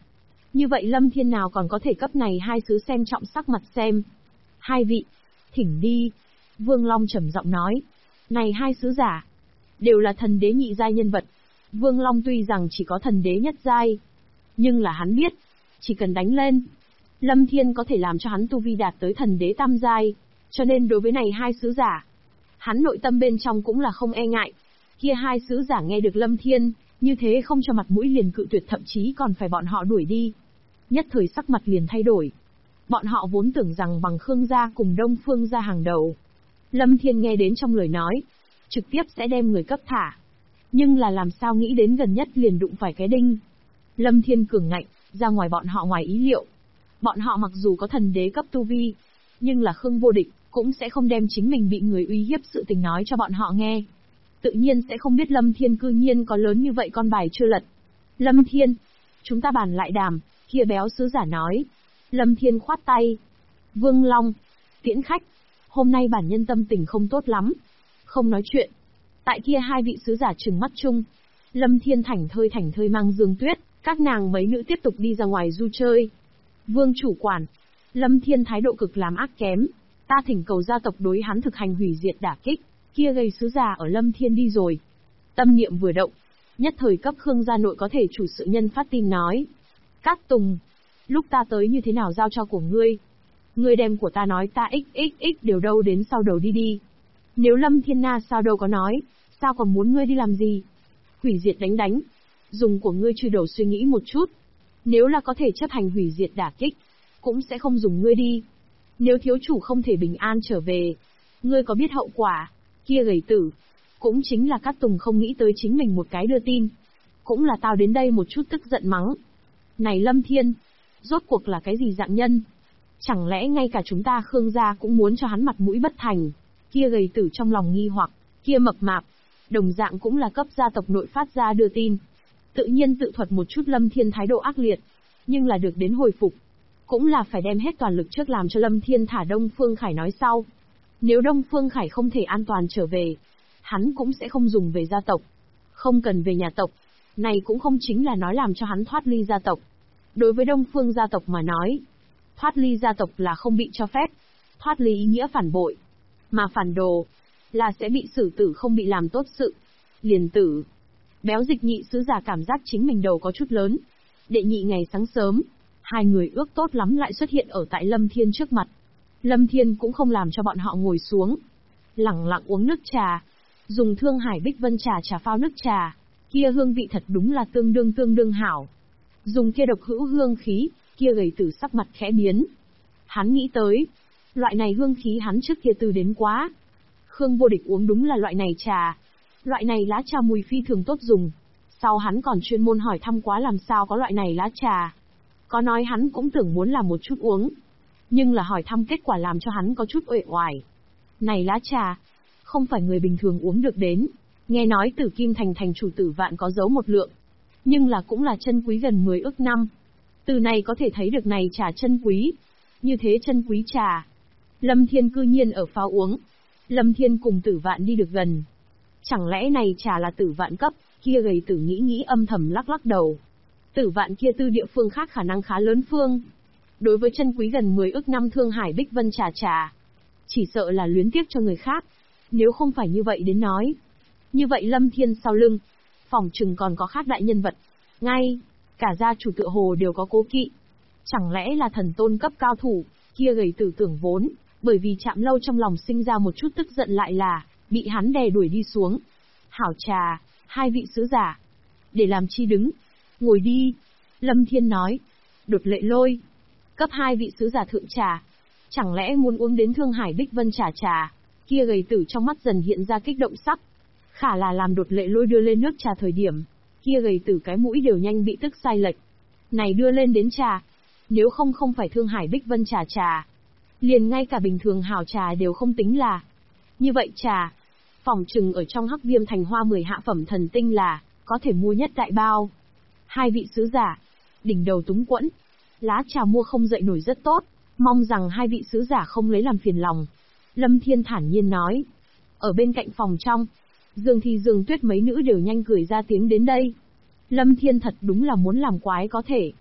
Như vậy Lâm Thiên nào còn có thể cấp này hai sứ xem trọng sắc mặt xem. Hai vị, thỉnh đi. Vương Long trầm giọng nói. Này hai sứ giả, đều là thần đế nhị giai nhân vật. Vương Long tuy rằng chỉ có thần đế nhất giai, nhưng là hắn biết, chỉ cần đánh lên, Lâm Thiên có thể làm cho hắn tu vi đạt tới thần đế tam giai, cho nên đối với này hai sứ giả, hắn nội tâm bên trong cũng là không e ngại. Kia hai sứ giả nghe được Lâm Thiên, như thế không cho mặt mũi liền cự tuyệt, thậm chí còn phải bọn họ đuổi đi. Nhất thời sắc mặt liền thay đổi. Bọn họ vốn tưởng rằng bằng Khương gia cùng Đông Phương gia hàng đầu. Lâm Thiên nghe đến trong lời nói, trực tiếp sẽ đem người cấp thả. Nhưng là làm sao nghĩ đến gần nhất liền đụng phải cái đinh. Lâm Thiên cường ngạnh, ra ngoài bọn họ ngoài ý liệu. Bọn họ mặc dù có thần đế cấp tu vi, nhưng là Khương vô địch, cũng sẽ không đem chính mình bị người uy hiếp sự tình nói cho bọn họ nghe. Tự nhiên sẽ không biết Lâm Thiên cư nhiên có lớn như vậy con bài chưa lật. Lâm Thiên, chúng ta bàn lại đàm, kia béo sứ giả nói. Lâm Thiên khoát tay. Vương Long, tiễn khách, hôm nay bản nhân tâm tình không tốt lắm, không nói chuyện. Tại kia hai vị sứ giả trừng mắt chung, Lâm Thiên thảnh thơi mang Dương Tuyết, các nàng mấy nữ tiếp tục đi ra ngoài du chơi. Vương chủ quản, Lâm Thiên thái độ cực làm ác kém, ta thỉnh cầu gia tộc đối hắn thực hành hủy diệt đả kích, kia gây sứ giả ở Lâm Thiên đi rồi. Tâm niệm vừa động, nhất thời cấp Khương gia nội có thể chủ sự nhân phát tin nói. Cát Tùng, lúc ta tới như thế nào giao cho của ngươi? Ngươi đem của ta nói ta xxx đều đâu đến sau đầu đi đi. Nếu Lâm Thiên Na sao đâu có nói, sao còn muốn ngươi đi làm gì? Hủy diệt đánh, dùng của ngươi chui đầu suy nghĩ một chút. Nếu là có thể chấp hành hủy diệt đả kích, cũng sẽ không dùng ngươi đi. Nếu thiếu chủ không thể bình an trở về, ngươi có biết hậu quả? Kia gầy tử, cũng chính là Cát Tùng không nghĩ tới chính mình một cái đưa tin. Cũng là tao đến đây một chút tức giận mắng. Này Lâm Thiên, rốt cuộc là cái gì dạng nhân? Chẳng lẽ ngay cả chúng ta Khương gia cũng muốn cho hắn mặt mũi bất thành? Kia gầy tử trong lòng nghi hoặc, kia mập mạp, đồng dạng cũng là cấp gia tộc nội phát ra đưa tin. Tự nhiên tự thuật một chút Lâm Thiên thái độ ác liệt, nhưng là được đến hồi phục. Cũng là phải đem hết toàn lực trước làm cho Lâm Thiên thả Đông Phương Khải nói sau. Nếu Đông Phương Khải không thể an toàn trở về, hắn cũng sẽ không dùng về gia tộc. Không cần về nhà tộc, này cũng không chính là nói làm cho hắn thoát ly gia tộc. Đối với Đông Phương gia tộc mà nói, thoát ly gia tộc là không bị cho phép. Thoát ly ý nghĩa phản bội. Mà phản đồ, là sẽ bị xử tử không bị làm tốt sự. Liền tử. Béo dịch nhị sứ giả cảm giác chính mình đầu có chút lớn. Đệ nhị ngày sáng sớm, hai người ước tốt lắm lại xuất hiện ở tại Lâm Thiên trước mặt. Lâm Thiên cũng không làm cho bọn họ ngồi xuống. Lẳng lặng uống nước trà. Dùng Thương Hải Bích Vân trà phao nước trà. Kia hương vị thật đúng là tương đương hảo. Dùng kia độc hữu hương khí, kia gầy tử sắc mặt khẽ biến. Hắn nghĩ tới, loại này hương khí hắn trước kia từ đến quá. Khương vô địch uống đúng là loại này trà. Loại này lá trà mùi phi thường tốt dùng. Sau hắn còn chuyên môn hỏi thăm quá làm sao có loại này lá trà. Có nói hắn cũng tưởng muốn làm một chút uống. Nhưng là hỏi thăm kết quả làm cho hắn có chút uể oải. Này lá trà, không phải người bình thường uống được đến. Nghe nói Tử Kim Thành thành chủ Tử Vạn có giấu một lượng. Nhưng là cũng là chân quý gần 10 ức năm. Từ này có thể thấy được này trà chân quý. Như thế chân quý trà. Lâm Thiên cư nhiên ở phao uống. Lâm Thiên cùng Tử Vạn đi được gần. Chẳng lẽ này trà là Tử Vạn cấp, kia gầy tử nghĩ âm thầm lắc đầu. Tử Vạn kia tư địa phương khác khả năng khá lớn phương. Đối với chân quý gần 10 ức năm Thương Hải Bích Vân trà, chỉ sợ là luyến tiếc cho người khác. Nếu không phải như vậy đến nói. Như vậy Lâm Thiên sau lưng, phòng chừng còn có khác đại nhân vật. Ngay, cả gia chủ tựa hồ đều có cố kỵ. Chẳng lẽ là thần tôn cấp cao thủ, kia gầy tử tưởng vốn, bởi vì chạm lâu trong lòng sinh ra một chút tức giận lại là, bị hắn đè đuổi đi xuống. Hảo trà, hai vị sứ giả. Để làm chi đứng, ngồi đi. Lâm Thiên nói, Đột Lệ Lôi, cấp hai vị sứ giả thượng trà. Chẳng lẽ muốn uống đến Thương Hải Bích Vân trà, kia gầy tử trong mắt dần hiện ra kích động sắc. Khả là làm Đột Lệ Lôi đưa lên nước trà thời điểm, kia gầy tử cái mũi đều nhanh bị tức sai lệch. Này đưa lên đến trà, nếu không phải Thương Hải Bích Vân trà, liền ngay cả bình thường hảo trà đều không tính là. Như vậy trà, phòng trừng ở trong Hắc Viêm Thành Hoa 10 hạ phẩm thần tinh là, có thể mua nhất đại bao. Hai vị sứ giả, đỉnh đầu túng quẫn, lá trà mua không dậy nổi rất tốt, mong rằng hai vị sứ giả không lấy làm phiền lòng. Lâm Thiên thản nhiên nói. Ở bên cạnh phòng trong, Dương Thi Dương Tuyết mấy nữ đều nhanh cười ra tiếng đến đây. Lâm Thiên thật đúng là muốn làm quái có thể.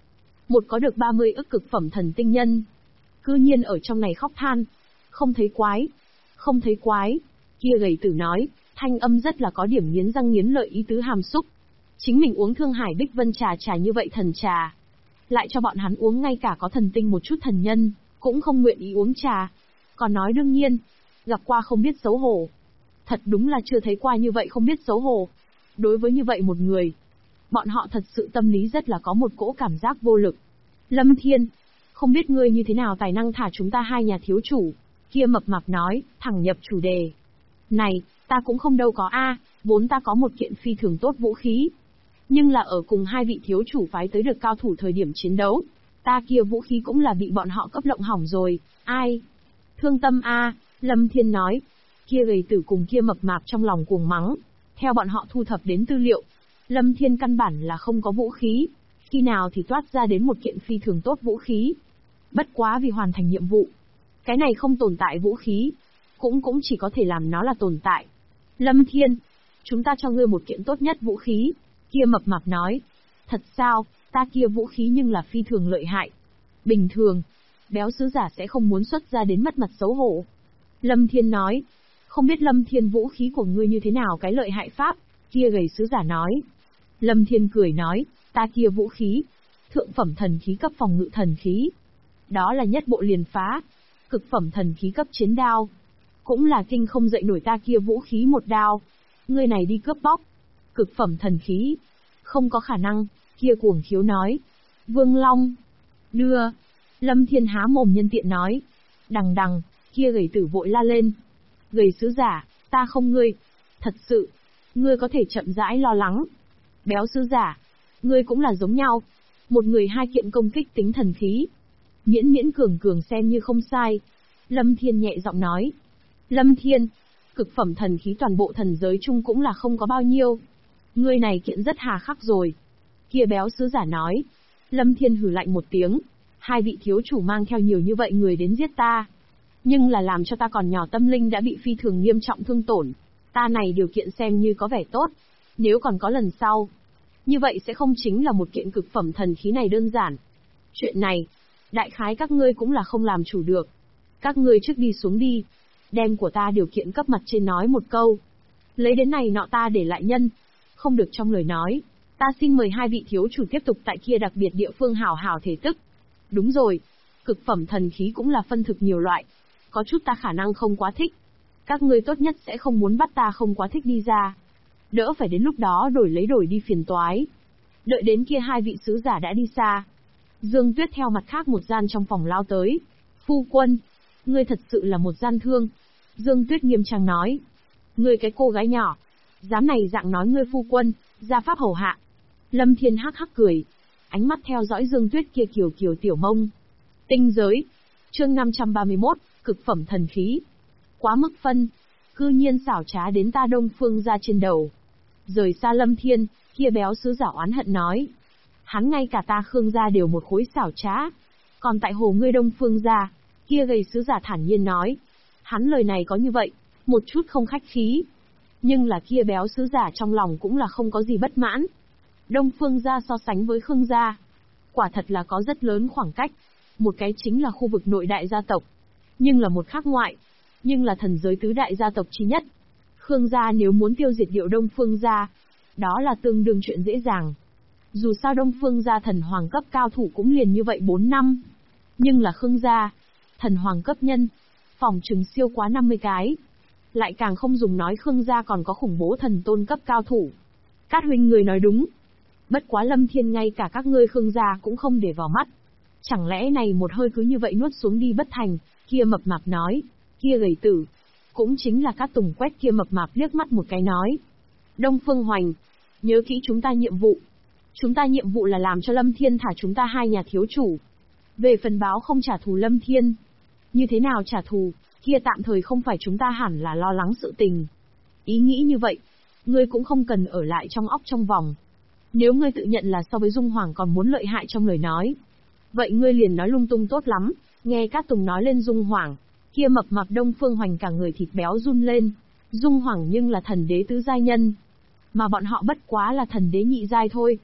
một có được 30 ức cực phẩm thần tinh nhân. Cư nhiên ở trong này khóc than. Không thấy quái. Không thấy quái. Kia gầy tử nói, thanh âm rất là có điểm nghiến răng nghiến lợi ý tứ hàm xúc. Chính mình uống Thương Hải Bích Vân trà như vậy thần trà. Lại cho bọn hắn uống ngay cả có thần tinh một chút thần nhân, cũng không nguyện ý uống trà. Còn nói đương nhiên, gặp qua không biết xấu hổ. Thật đúng là chưa thấy qua như vậy không biết xấu hổ. Đối với như vậy một người, bọn họ thật sự tâm lý rất là có một cỗ cảm giác vô lực. Lâm Thiên, không biết ngươi như thế nào tài năng thả chúng ta hai nhà thiếu chủ. Kia mập mạp nói, thẳng nhập chủ đề. Này, ta cũng không đâu có vốn ta có một kiện phi thường tốt vũ khí. Nhưng là ở cùng hai vị thiếu chủ phái tới được cao thủ thời điểm chiến đấu. Ta kia vũ khí cũng là bị bọn họ cấp lộng hỏng rồi, ai? Thương tâm Lâm Thiên nói. Kia gầy tử cùng kia mập mạp trong lòng cuồng mắng. Theo bọn họ thu thập đến tư liệu, Lâm Thiên căn bản là không có vũ khí. Khi nào thì toát ra đến một kiện phi thường tốt vũ khí. Bất quá vì hoàn thành nhiệm vụ. Cái này không tồn tại vũ khí. Cũng chỉ có thể làm nó là tồn tại. Lâm Thiên, chúng ta cho ngươi một kiện tốt nhất vũ khí. Kia mập mạp nói. Thật sao, ta kia vũ khí nhưng là phi thường lợi hại. Bình thường, béo sứ giả sẽ không muốn xuất ra đến mất mặt xấu hổ. Lâm Thiên nói. Không biết Lâm Thiên vũ khí của ngươi như thế nào cái lợi hại pháp. Kia gầy sứ giả nói. Lâm Thiên cười nói. Ta kia vũ khí. Thượng phẩm thần khí cấp phòng ngự thần khí. Đó là nhất bộ liền phá. Cực phẩm thần khí cấp chiến đao. Cũng là kinh không dậy nổi ta kia vũ khí một đao. Ngươi này đi cướp bóc. Cực phẩm thần khí. Không có khả năng, kia cuồng khiếu nói. Vương Long. Đưa. Lâm Thiên há mồm nhân tiện nói. Đằng, kia gầy tử vội la lên. Gầy sứ giả, ta không ngươi. Thật sự, ngươi có thể chậm rãi lo lắng. Béo sứ giả, ngươi cũng là giống nhau. Một người hai kiện công kích tính thần khí. Miễn cường xem như không sai. Lâm Thiên nhẹ giọng nói. Lâm Thiên, cực phẩm thần khí toàn bộ thần giới chung cũng là không có bao nhiêu. Ngươi này kiện rất hà khắc rồi. Kia béo sứ giả nói. Lâm Thiên hừ lạnh một tiếng. Hai vị thiếu chủ mang theo nhiều như vậy người đến giết ta. Nhưng là làm cho ta còn nhỏ tâm linh đã bị phi thường nghiêm trọng thương tổn. Ta này điều kiện xem như có vẻ tốt. Nếu còn có lần sau. Như vậy sẽ không chính là một kiện cực phẩm thần khí này đơn giản. Chuyện này, đại khái các ngươi cũng là không làm chủ được. Các ngươi trước đi xuống đi. Đem của ta điều kiện cấp mặt trên nói một câu. Lấy đến này nọ ta để lại nhân. Không được trong lời nói. Ta xin mời hai vị thiếu chủ tiếp tục tại kia đặc biệt địa phương hảo hảo thể tức. Đúng rồi. Cực phẩm thần khí cũng là phân thực nhiều loại. Có chút ta khả năng không quá thích. Các ngươi tốt nhất sẽ không muốn bắt ta không quá thích đi ra. Đỡ phải đến lúc đó đổi đi phiền toái. Đợi đến kia hai vị sứ giả đã đi xa. Dương Tuyết theo mặt khác một gian trong phòng lao tới. Phu quân, ngươi thật sự là một gian thương. Dương Tuyết nghiêm trang nói. Ngươi cái cô gái nhỏ. Dám này dạng nói ngươi phu quân, gia pháp hầu hạ. Lâm Thiên hắc hắc cười. Ánh mắt theo dõi Dương Tuyết kia kiều tiểu mông. Tinh giới. Chương 531, cực phẩm thần khí. Quá mức phân. Cư nhiên xảo trá đến ta Đông Phương ra trên đầu. Rời xa Lâm Thiên, kia béo sứ giả oán hận nói. Hắn ngay cả ta Khương gia đều một khối xảo trá. Còn tại hồ ngươi Đông Phương gia, kia gầy sứ giả thản nhiên nói. Hắn lời này có như vậy, một chút không khách khí. Nhưng là kia béo sứ giả trong lòng cũng là không có gì bất mãn. Đông Phương gia so sánh với Khương gia, quả thật là có rất lớn khoảng cách. Một cái chính là khu vực nội đại gia tộc, nhưng là một khác ngoại, nhưng là thần giới tứ đại gia tộc chi nhất. Khương gia nếu muốn tiêu diệt điệu Đông Phương gia, đó là tương đương chuyện dễ dàng. Dù sao Đông Phương gia thần hoàng cấp cao thủ cũng liền như vậy 4 năm. Nhưng là Khương gia, thần hoàng cấp nhân, phòng trừng siêu quá 50 cái. Lại càng không dùng nói Khương gia còn có khủng bố thần tôn cấp cao thủ. Cát huynh người nói đúng. Bất quá Lâm Thiên ngay cả các ngươi Khương gia cũng không để vào mắt. Chẳng lẽ này một hơi cứ như vậy nuốt xuống đi bất thành, kia mập mạp nói, kia gầy tử. Cũng chính là Cát Tùng quét kia mập mạp liếc mắt một cái nói. Đông Phương Hoành, nhớ kỹ chúng ta nhiệm vụ. Chúng ta nhiệm vụ là làm cho Lâm Thiên thả chúng ta hai nhà thiếu chủ. Về phần báo không trả thù Lâm Thiên. Như thế nào trả thù, kia tạm thời không phải chúng ta hẳn là lo lắng sự tình. Ý nghĩ như vậy, ngươi cũng không cần ở lại trong óc trong vòng. Nếu ngươi tự nhận là so với Dung Hoàng còn muốn lợi hại trong lời nói, vậy ngươi liền nói lung tung tốt lắm. Nghe Cát Tùng nói lên Dung Hoàng, kia mập mạp Đông Phương Hoành cả người thịt béo run lên. Dung Hoàng nhưng là thần đế tứ giai nhân, mà bọn họ bất quá là thần đế nhị giai thôi.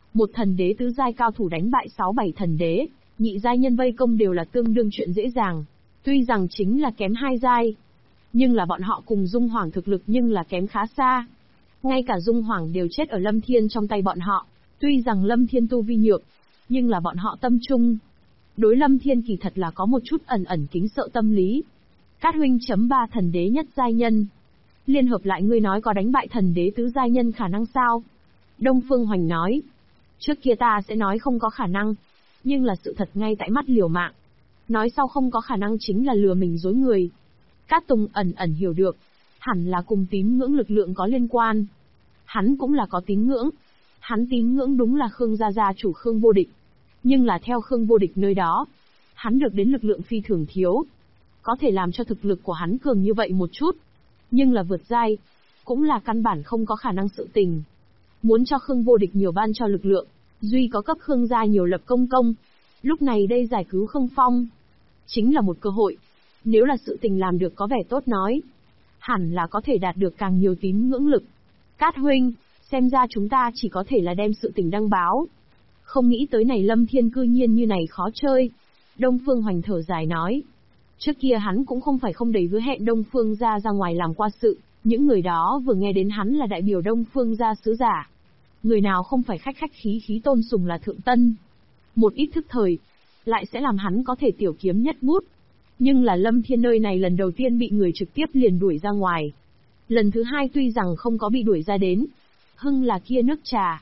Một thần đế tứ giai cao thủ đánh bại 6-7 thần đế, nhị giai nhân vây công đều là tương đương chuyện dễ dàng. Tuy rằng chính là kém 2 giai, nhưng là bọn họ cùng Dung Hoàng thực lực nhưng là kém khá xa. Ngay cả Dung Hoàng đều chết ở Lâm Thiên trong tay bọn họ. Tuy rằng Lâm Thiên tu vi nhược, nhưng là bọn họ tâm trung. Đối Lâm Thiên kỳ thật là có một chút ẩn ẩn kính sợ tâm lý. Cát huynh chấm 3 thần đế nhất giai nhân. Liên hợp lại ngươi nói có đánh bại thần đế tứ giai nhân khả năng sao? Đông Phương Hoành nói. Trước kia ta sẽ nói không có khả năng, nhưng là sự thật ngay tại mắt liều mạng. Nói sau không có khả năng chính là lừa mình dối người. Cát Tùng ẩn ẩn hiểu được, hẳn là cùng tín ngưỡng lực lượng có liên quan. Hắn cũng là có tín ngưỡng. Hắn tín ngưỡng đúng là Khương gia chủ Khương Vô Địch. Nhưng là theo Khương Vô Địch nơi đó, hắn được đến lực lượng phi thường thiếu. Có thể làm cho thực lực của hắn cường như vậy một chút. Nhưng là vượt giai, cũng là căn bản không có khả năng sự tình. Muốn cho Khương Vô Địch nhiều ban cho lực lượng, duy có cấp Khương gia nhiều lập công. Lúc này đây giải cứu Khương Phong, chính là một cơ hội. Nếu là sự tình làm được có vẻ tốt nói, hẳn là có thể đạt được càng nhiều tín ngưỡng lực. Cát huynh, xem ra chúng ta chỉ có thể là đem sự tình đăng báo. Không nghĩ tới này Lâm Thiên cư nhiên như này khó chơi. Đông Phương Hoành thở dài nói. Trước kia hắn cũng không phải không đầy hứa hẹn Đông Phương ra ngoài làm qua sự, những người đó vừa nghe đến hắn là đại biểu Đông Phương gia sứ giả. Người nào không phải khách khí tôn sùng là thượng tân. Một ít thức thời, lại sẽ làm hắn có thể tiểu kiếm nhất bút. Nhưng là Lâm Thiên nơi này lần đầu tiên bị người trực tiếp liền đuổi ra ngoài. Lần thứ hai tuy rằng không có bị đuổi ra đến, hưng là kia nước trà.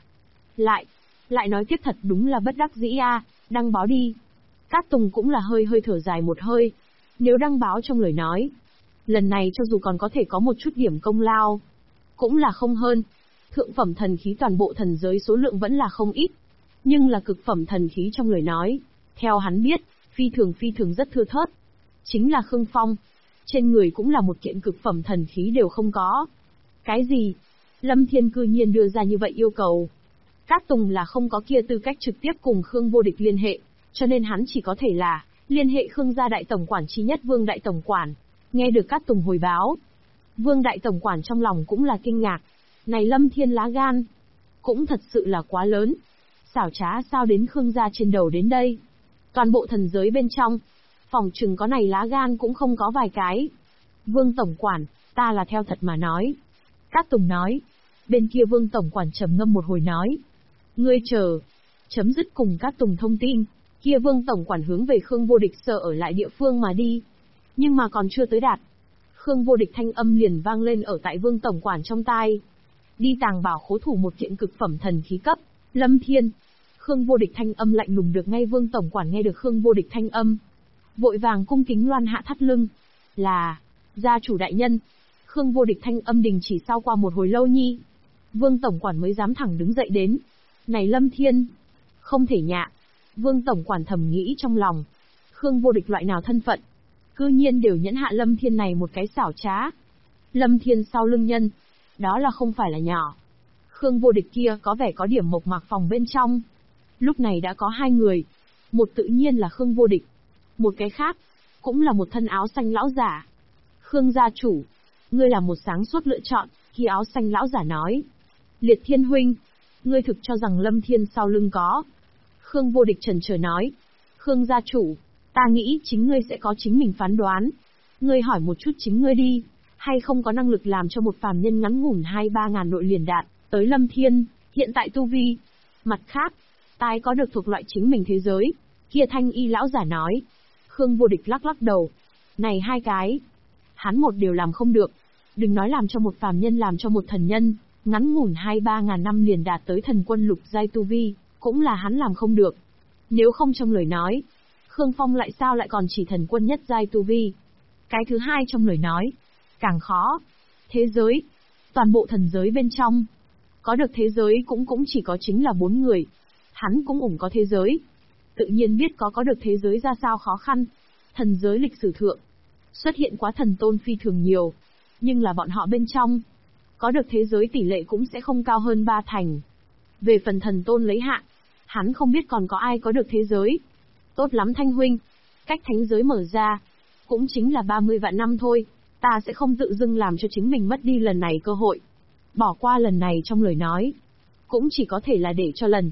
Lại nói tiếp thật đúng là bất đắc dĩ a, đăng báo đi. Cát Tùng cũng là hơi thở dài một hơi. Nếu đăng báo trong lời nói, lần này cho dù còn có thể có một chút điểm công lao, cũng là không hơn. Thượng phẩm thần khí toàn bộ thần giới số lượng vẫn là không ít, nhưng là cực phẩm thần khí trong lời nói, theo hắn biết, phi thường rất thưa thớt. Chính là Khương Phong, trên người cũng là một kiện cực phẩm thần khí đều không có. Cái gì? Lâm Thiên cư nhiên đưa ra như vậy yêu cầu. Cát Tùng là không có kia tư cách trực tiếp cùng Khương Vô Địch liên hệ, cho nên hắn chỉ có thể là liên hệ Khương gia đại tổng quản chi nhất Vương đại tổng quản. Nghe được Cát Tùng hồi báo, Vương đại tổng quản trong lòng cũng là kinh ngạc. Này Lâm Thiên lá gan, cũng thật sự là quá lớn. Xảo trá sao đến Khương gia trên đầu đến đây. Toàn bộ thần giới bên trong, phòng chừng có này lá gan cũng không có vài cái. Vương tổng quản, ta là theo thật mà nói. Cát Tùng nói. Bên kia Vương tổng quản trầm ngâm một hồi nói. Ngươi chờ. Chấm dứt cùng Cát Tùng thông tin, kia Vương tổng quản hướng về Khương Vô Địch sợ ở lại địa phương mà đi. Nhưng mà còn chưa tới đạt, Khương Vô Địch thanh âm liền vang lên ở tại Vương tổng quản trong tai. Đi tàng bảo khố thủ một kiện cực phẩm thần khí cấp, Lâm Thiên. Khương Vô Địch thanh âm lạnh lùng được ngay Vương tổng quản nghe được Khương Vô Địch thanh âm, vội vàng cung kính loan hạ thắt lưng. Là, gia chủ đại nhân. Khương Vô Địch thanh âm đình chỉ sau qua một hồi lâu nhi, Vương tổng quản mới dám thẳng đứng dậy đến. Này Lâm Thiên, không thể nhạ. Vương tổng quản thầm nghĩ trong lòng, Khương Vô Địch loại nào thân phận, cư nhiên đều nhẫn hạ Lâm Thiên này một cái xảo trá. Lâm Thiên sau lưng nhân, đó là không phải là nhỏ. Khương Vô Địch kia có vẻ có điểm mộc mạc phòng bên trong. Lúc này đã có 2 người, một tự nhiên là Khương Vô Địch, một cái khác, cũng là một thân áo xanh lão giả. Khương gia chủ, ngươi là một sáng suốt lựa chọn, khi áo xanh lão giả nói. Liệt Thiên huynh, ngươi thực cho rằng Lâm Thiên sau lưng có. Khương Vô Địch chần chờ nói. Khương gia chủ, ta nghĩ chính ngươi sẽ có chính mình phán đoán. Ngươi hỏi một chút chính ngươi đi, hay không có năng lực làm cho một phàm nhân ngắn ngủn 2-3 ngàn nội liền đạn tới Lâm Thiên, hiện tại tu vi. Mặt khác, tái có được thuộc loại chính mình thế giới. Kia thanh y lão giả nói. Khương Vô Địch lắc đầu. Này 2 cái, hắn một điều làm không được. Đừng nói làm cho một phàm nhân, làm cho một thần nhân, ngắn ngủn 2-3 ngàn năm liền đạt tới thần quân lục giai tu vi, cũng là hắn làm không được. Nếu không trong lời nói, Khương Phong lại sao lại còn chỉ thần quân nhất giai tu vi. Cái thứ hai trong lời nói, càng khó. Thế giới, toàn bộ thần giới bên trong, có được thế giới cũng chỉ có chính là 4 người. Hắn cũng ủng có thế giới. Tự nhiên biết có được thế giới ra sao khó khăn. Thần giới lịch sử thượng, xuất hiện quá thần tôn phi thường nhiều. Nhưng là bọn họ bên trong, có được thế giới tỷ lệ cũng sẽ không cao hơn 3 thành. Về phần thần tôn lấy hạ, hắn không biết còn có ai có được thế giới. Tốt lắm Thanh huynh, cách thánh giới mở ra, cũng chính là 30 vạn năm thôi, ta sẽ không tự dưng làm cho chính mình mất đi lần này cơ hội. Bỏ qua lần này trong lời nói, cũng chỉ có thể là để cho lần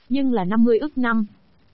Nhưng là 50 ức năm.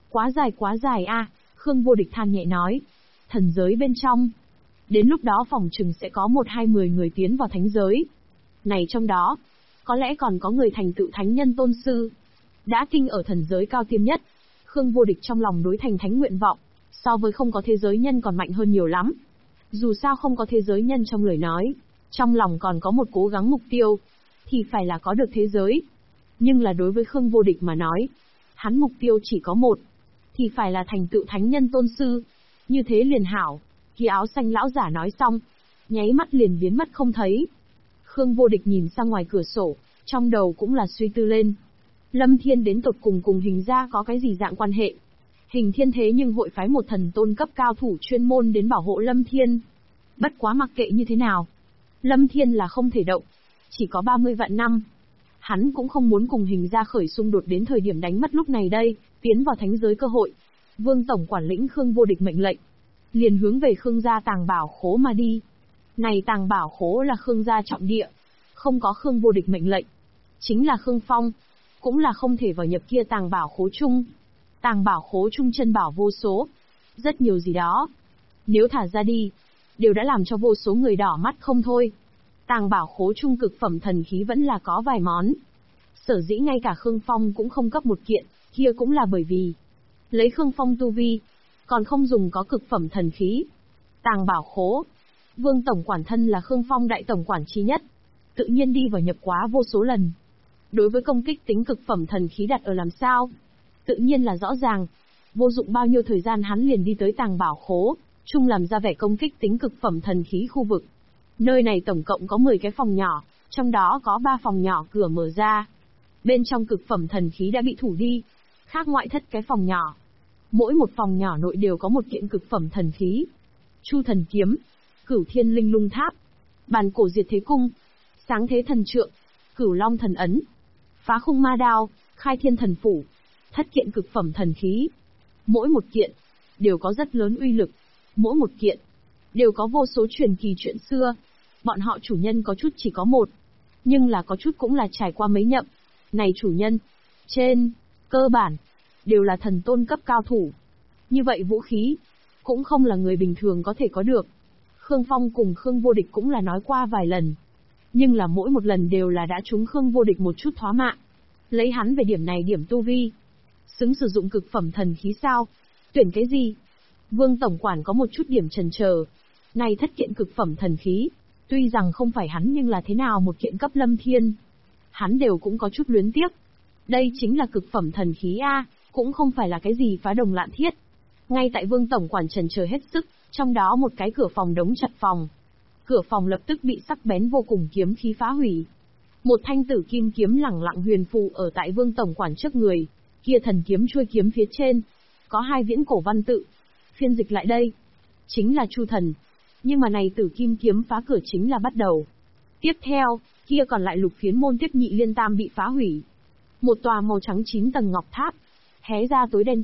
Quá dài a, Khương Vô Địch than nhẹ nói. Thần giới bên trong. Đến lúc đó phòng chừng sẽ có 10 người tiến vào thánh giới. Này trong đó, có lẽ còn có người thành tựu thánh nhân tôn sư. Đã kinh ở thần giới cao tiêm nhất. Khương Vô Địch trong lòng đối thành thánh nguyện vọng, so với không có thế giới nhân còn mạnh hơn nhiều lắm. Dù sao không có thế giới nhân trong lời nói, trong lòng còn có một cố gắng mục tiêu, thì phải là có được thế giới. Nhưng là đối với Khương Vô Địch mà nói, hắn mục tiêu chỉ có một, thì phải là thành tựu thánh nhân tôn sư. Như thế liền hảo. Khi áo xanh lão giả nói xong, nháy mắt liền biến mất không thấy. Khương Vô Địch nhìn sang ngoài cửa sổ, trong đầu cũng là suy tư lên. Lâm Thiên đến tột cùng Hình gia có cái gì dạng quan hệ? Hình Thiên thế nhưng hội phái một thần tôn cấp cao thủ chuyên môn đến bảo hộ Lâm Thiên. Bất quá mặc kệ như thế nào, Lâm Thiên là không thể động. Chỉ có 30 vạn năm. Hắn cũng không muốn cùng Hình gia khởi xung đột đến thời điểm đánh mất lúc này đây, tiến vào thánh giới cơ hội. Vương tổng quản lĩnh Khương Vô Địch mệnh lệnh, liền hướng về Khương gia tàng bảo khố mà đi. Này tàng bảo khố là Khương gia trọng địa, không có Khương Vô Địch mệnh lệnh, chính là Khương Phong, cũng là không thể vào nhập kia tàng bảo khố chung. Tàng bảo khố chung chân bảo vô số, rất nhiều gì đó. Nếu thả ra đi, đều đã làm cho vô số người đỏ mắt không thôi. Tàng bảo khố chung cực phẩm thần khí vẫn là có vài món. Sở dĩ ngay cả Khương Phong cũng không cấp một kiện, kia cũng là bởi vì lấy Khương Phong tu vi, còn không dùng có cực phẩm thần khí. Tàng bảo khố, Vương tổng quản thân là Khương Phong đại tổng quản chi nhất, tự nhiên đi vào nhập quá vô số lần. Đối với công kích tính cực phẩm thần khí đặt ở làm sao, tự nhiên là rõ ràng. Vô dụng bao nhiêu thời gian hắn liền đi tới tàng bảo khố, chung làm ra vẻ công kích tính cực phẩm thần khí khu vực. Nơi này tổng cộng có 10 cái phòng nhỏ, trong đó có 3 phòng nhỏ cửa mở ra. Bên trong cực phẩm thần khí đã bị thủ đi, khác ngoại thất cái phòng nhỏ. Mỗi một phòng nhỏ nội đều có một kiện cực phẩm thần khí. Chu thần kiếm, Cửu Thiên Linh Lung Tháp, Bàn Cổ Diệt Thế Cung, Sáng Thế Thần Trượng, Cửu Long Thần Ấn, Phá Khung Ma Đao, Khai Thiên Thần Phủ, thất kiện cực phẩm thần khí. Mỗi một kiện đều có rất lớn uy lực, mỗi một kiện đều có vô số truyền kỳ chuyện xưa. Bọn họ chủ nhân có chút chỉ có một, nhưng là có chút cũng là trải qua mấy nhậm. Này chủ nhân, trên cơ bản đều là thần tôn cấp cao thủ. Như vậy vũ khí cũng không là người bình thường có thể có được. Khương Phong cùng Khương Vô Địch cũng là nói qua vài lần, nhưng là mỗi một lần đều là đã trúng Khương Vô Địch một chút thoá mạ. Lấy hắn về điểm này điểm tu vi, xứng sử dụng cực phẩm thần khí sao? Tuyển cái gì? Vương tổng quản có một chút điểm chần chờ. Này thất kiện cực phẩm thần khí, tuy rằng không phải hắn nhưng là thế nào một kiện cấp Lâm Thiên, hắn đều cũng có chút luyến tiếc. Đây chính là cực phẩm thần khí a, cũng không phải là cái gì phá đồng lạn thiết. Ngay tại Vương tổng quản chần chờ hết sức, trong đó một cái cửa phòng đóng chặt phòng. Cửa phòng lập tức bị sắc bén vô cùng kiếm khí phá hủy. Một thanh tử kim kiếm lẳng lặng huyền phù ở tại Vương tổng quản trước người, kia thần kiếm chuôi kiếm phía trên có 2 viễn cổ văn tự. Phiên dịch lại đây, chính là Chu thần. Nhưng mà này tử kim kiếm phá cửa chính là bắt đầu. Tiếp theo, kia còn lại lục phiến môn tiếp nhị liên tam bị phá hủy. Một tòa màu trắng 9 tầng ngọc tháp hé ra tối đen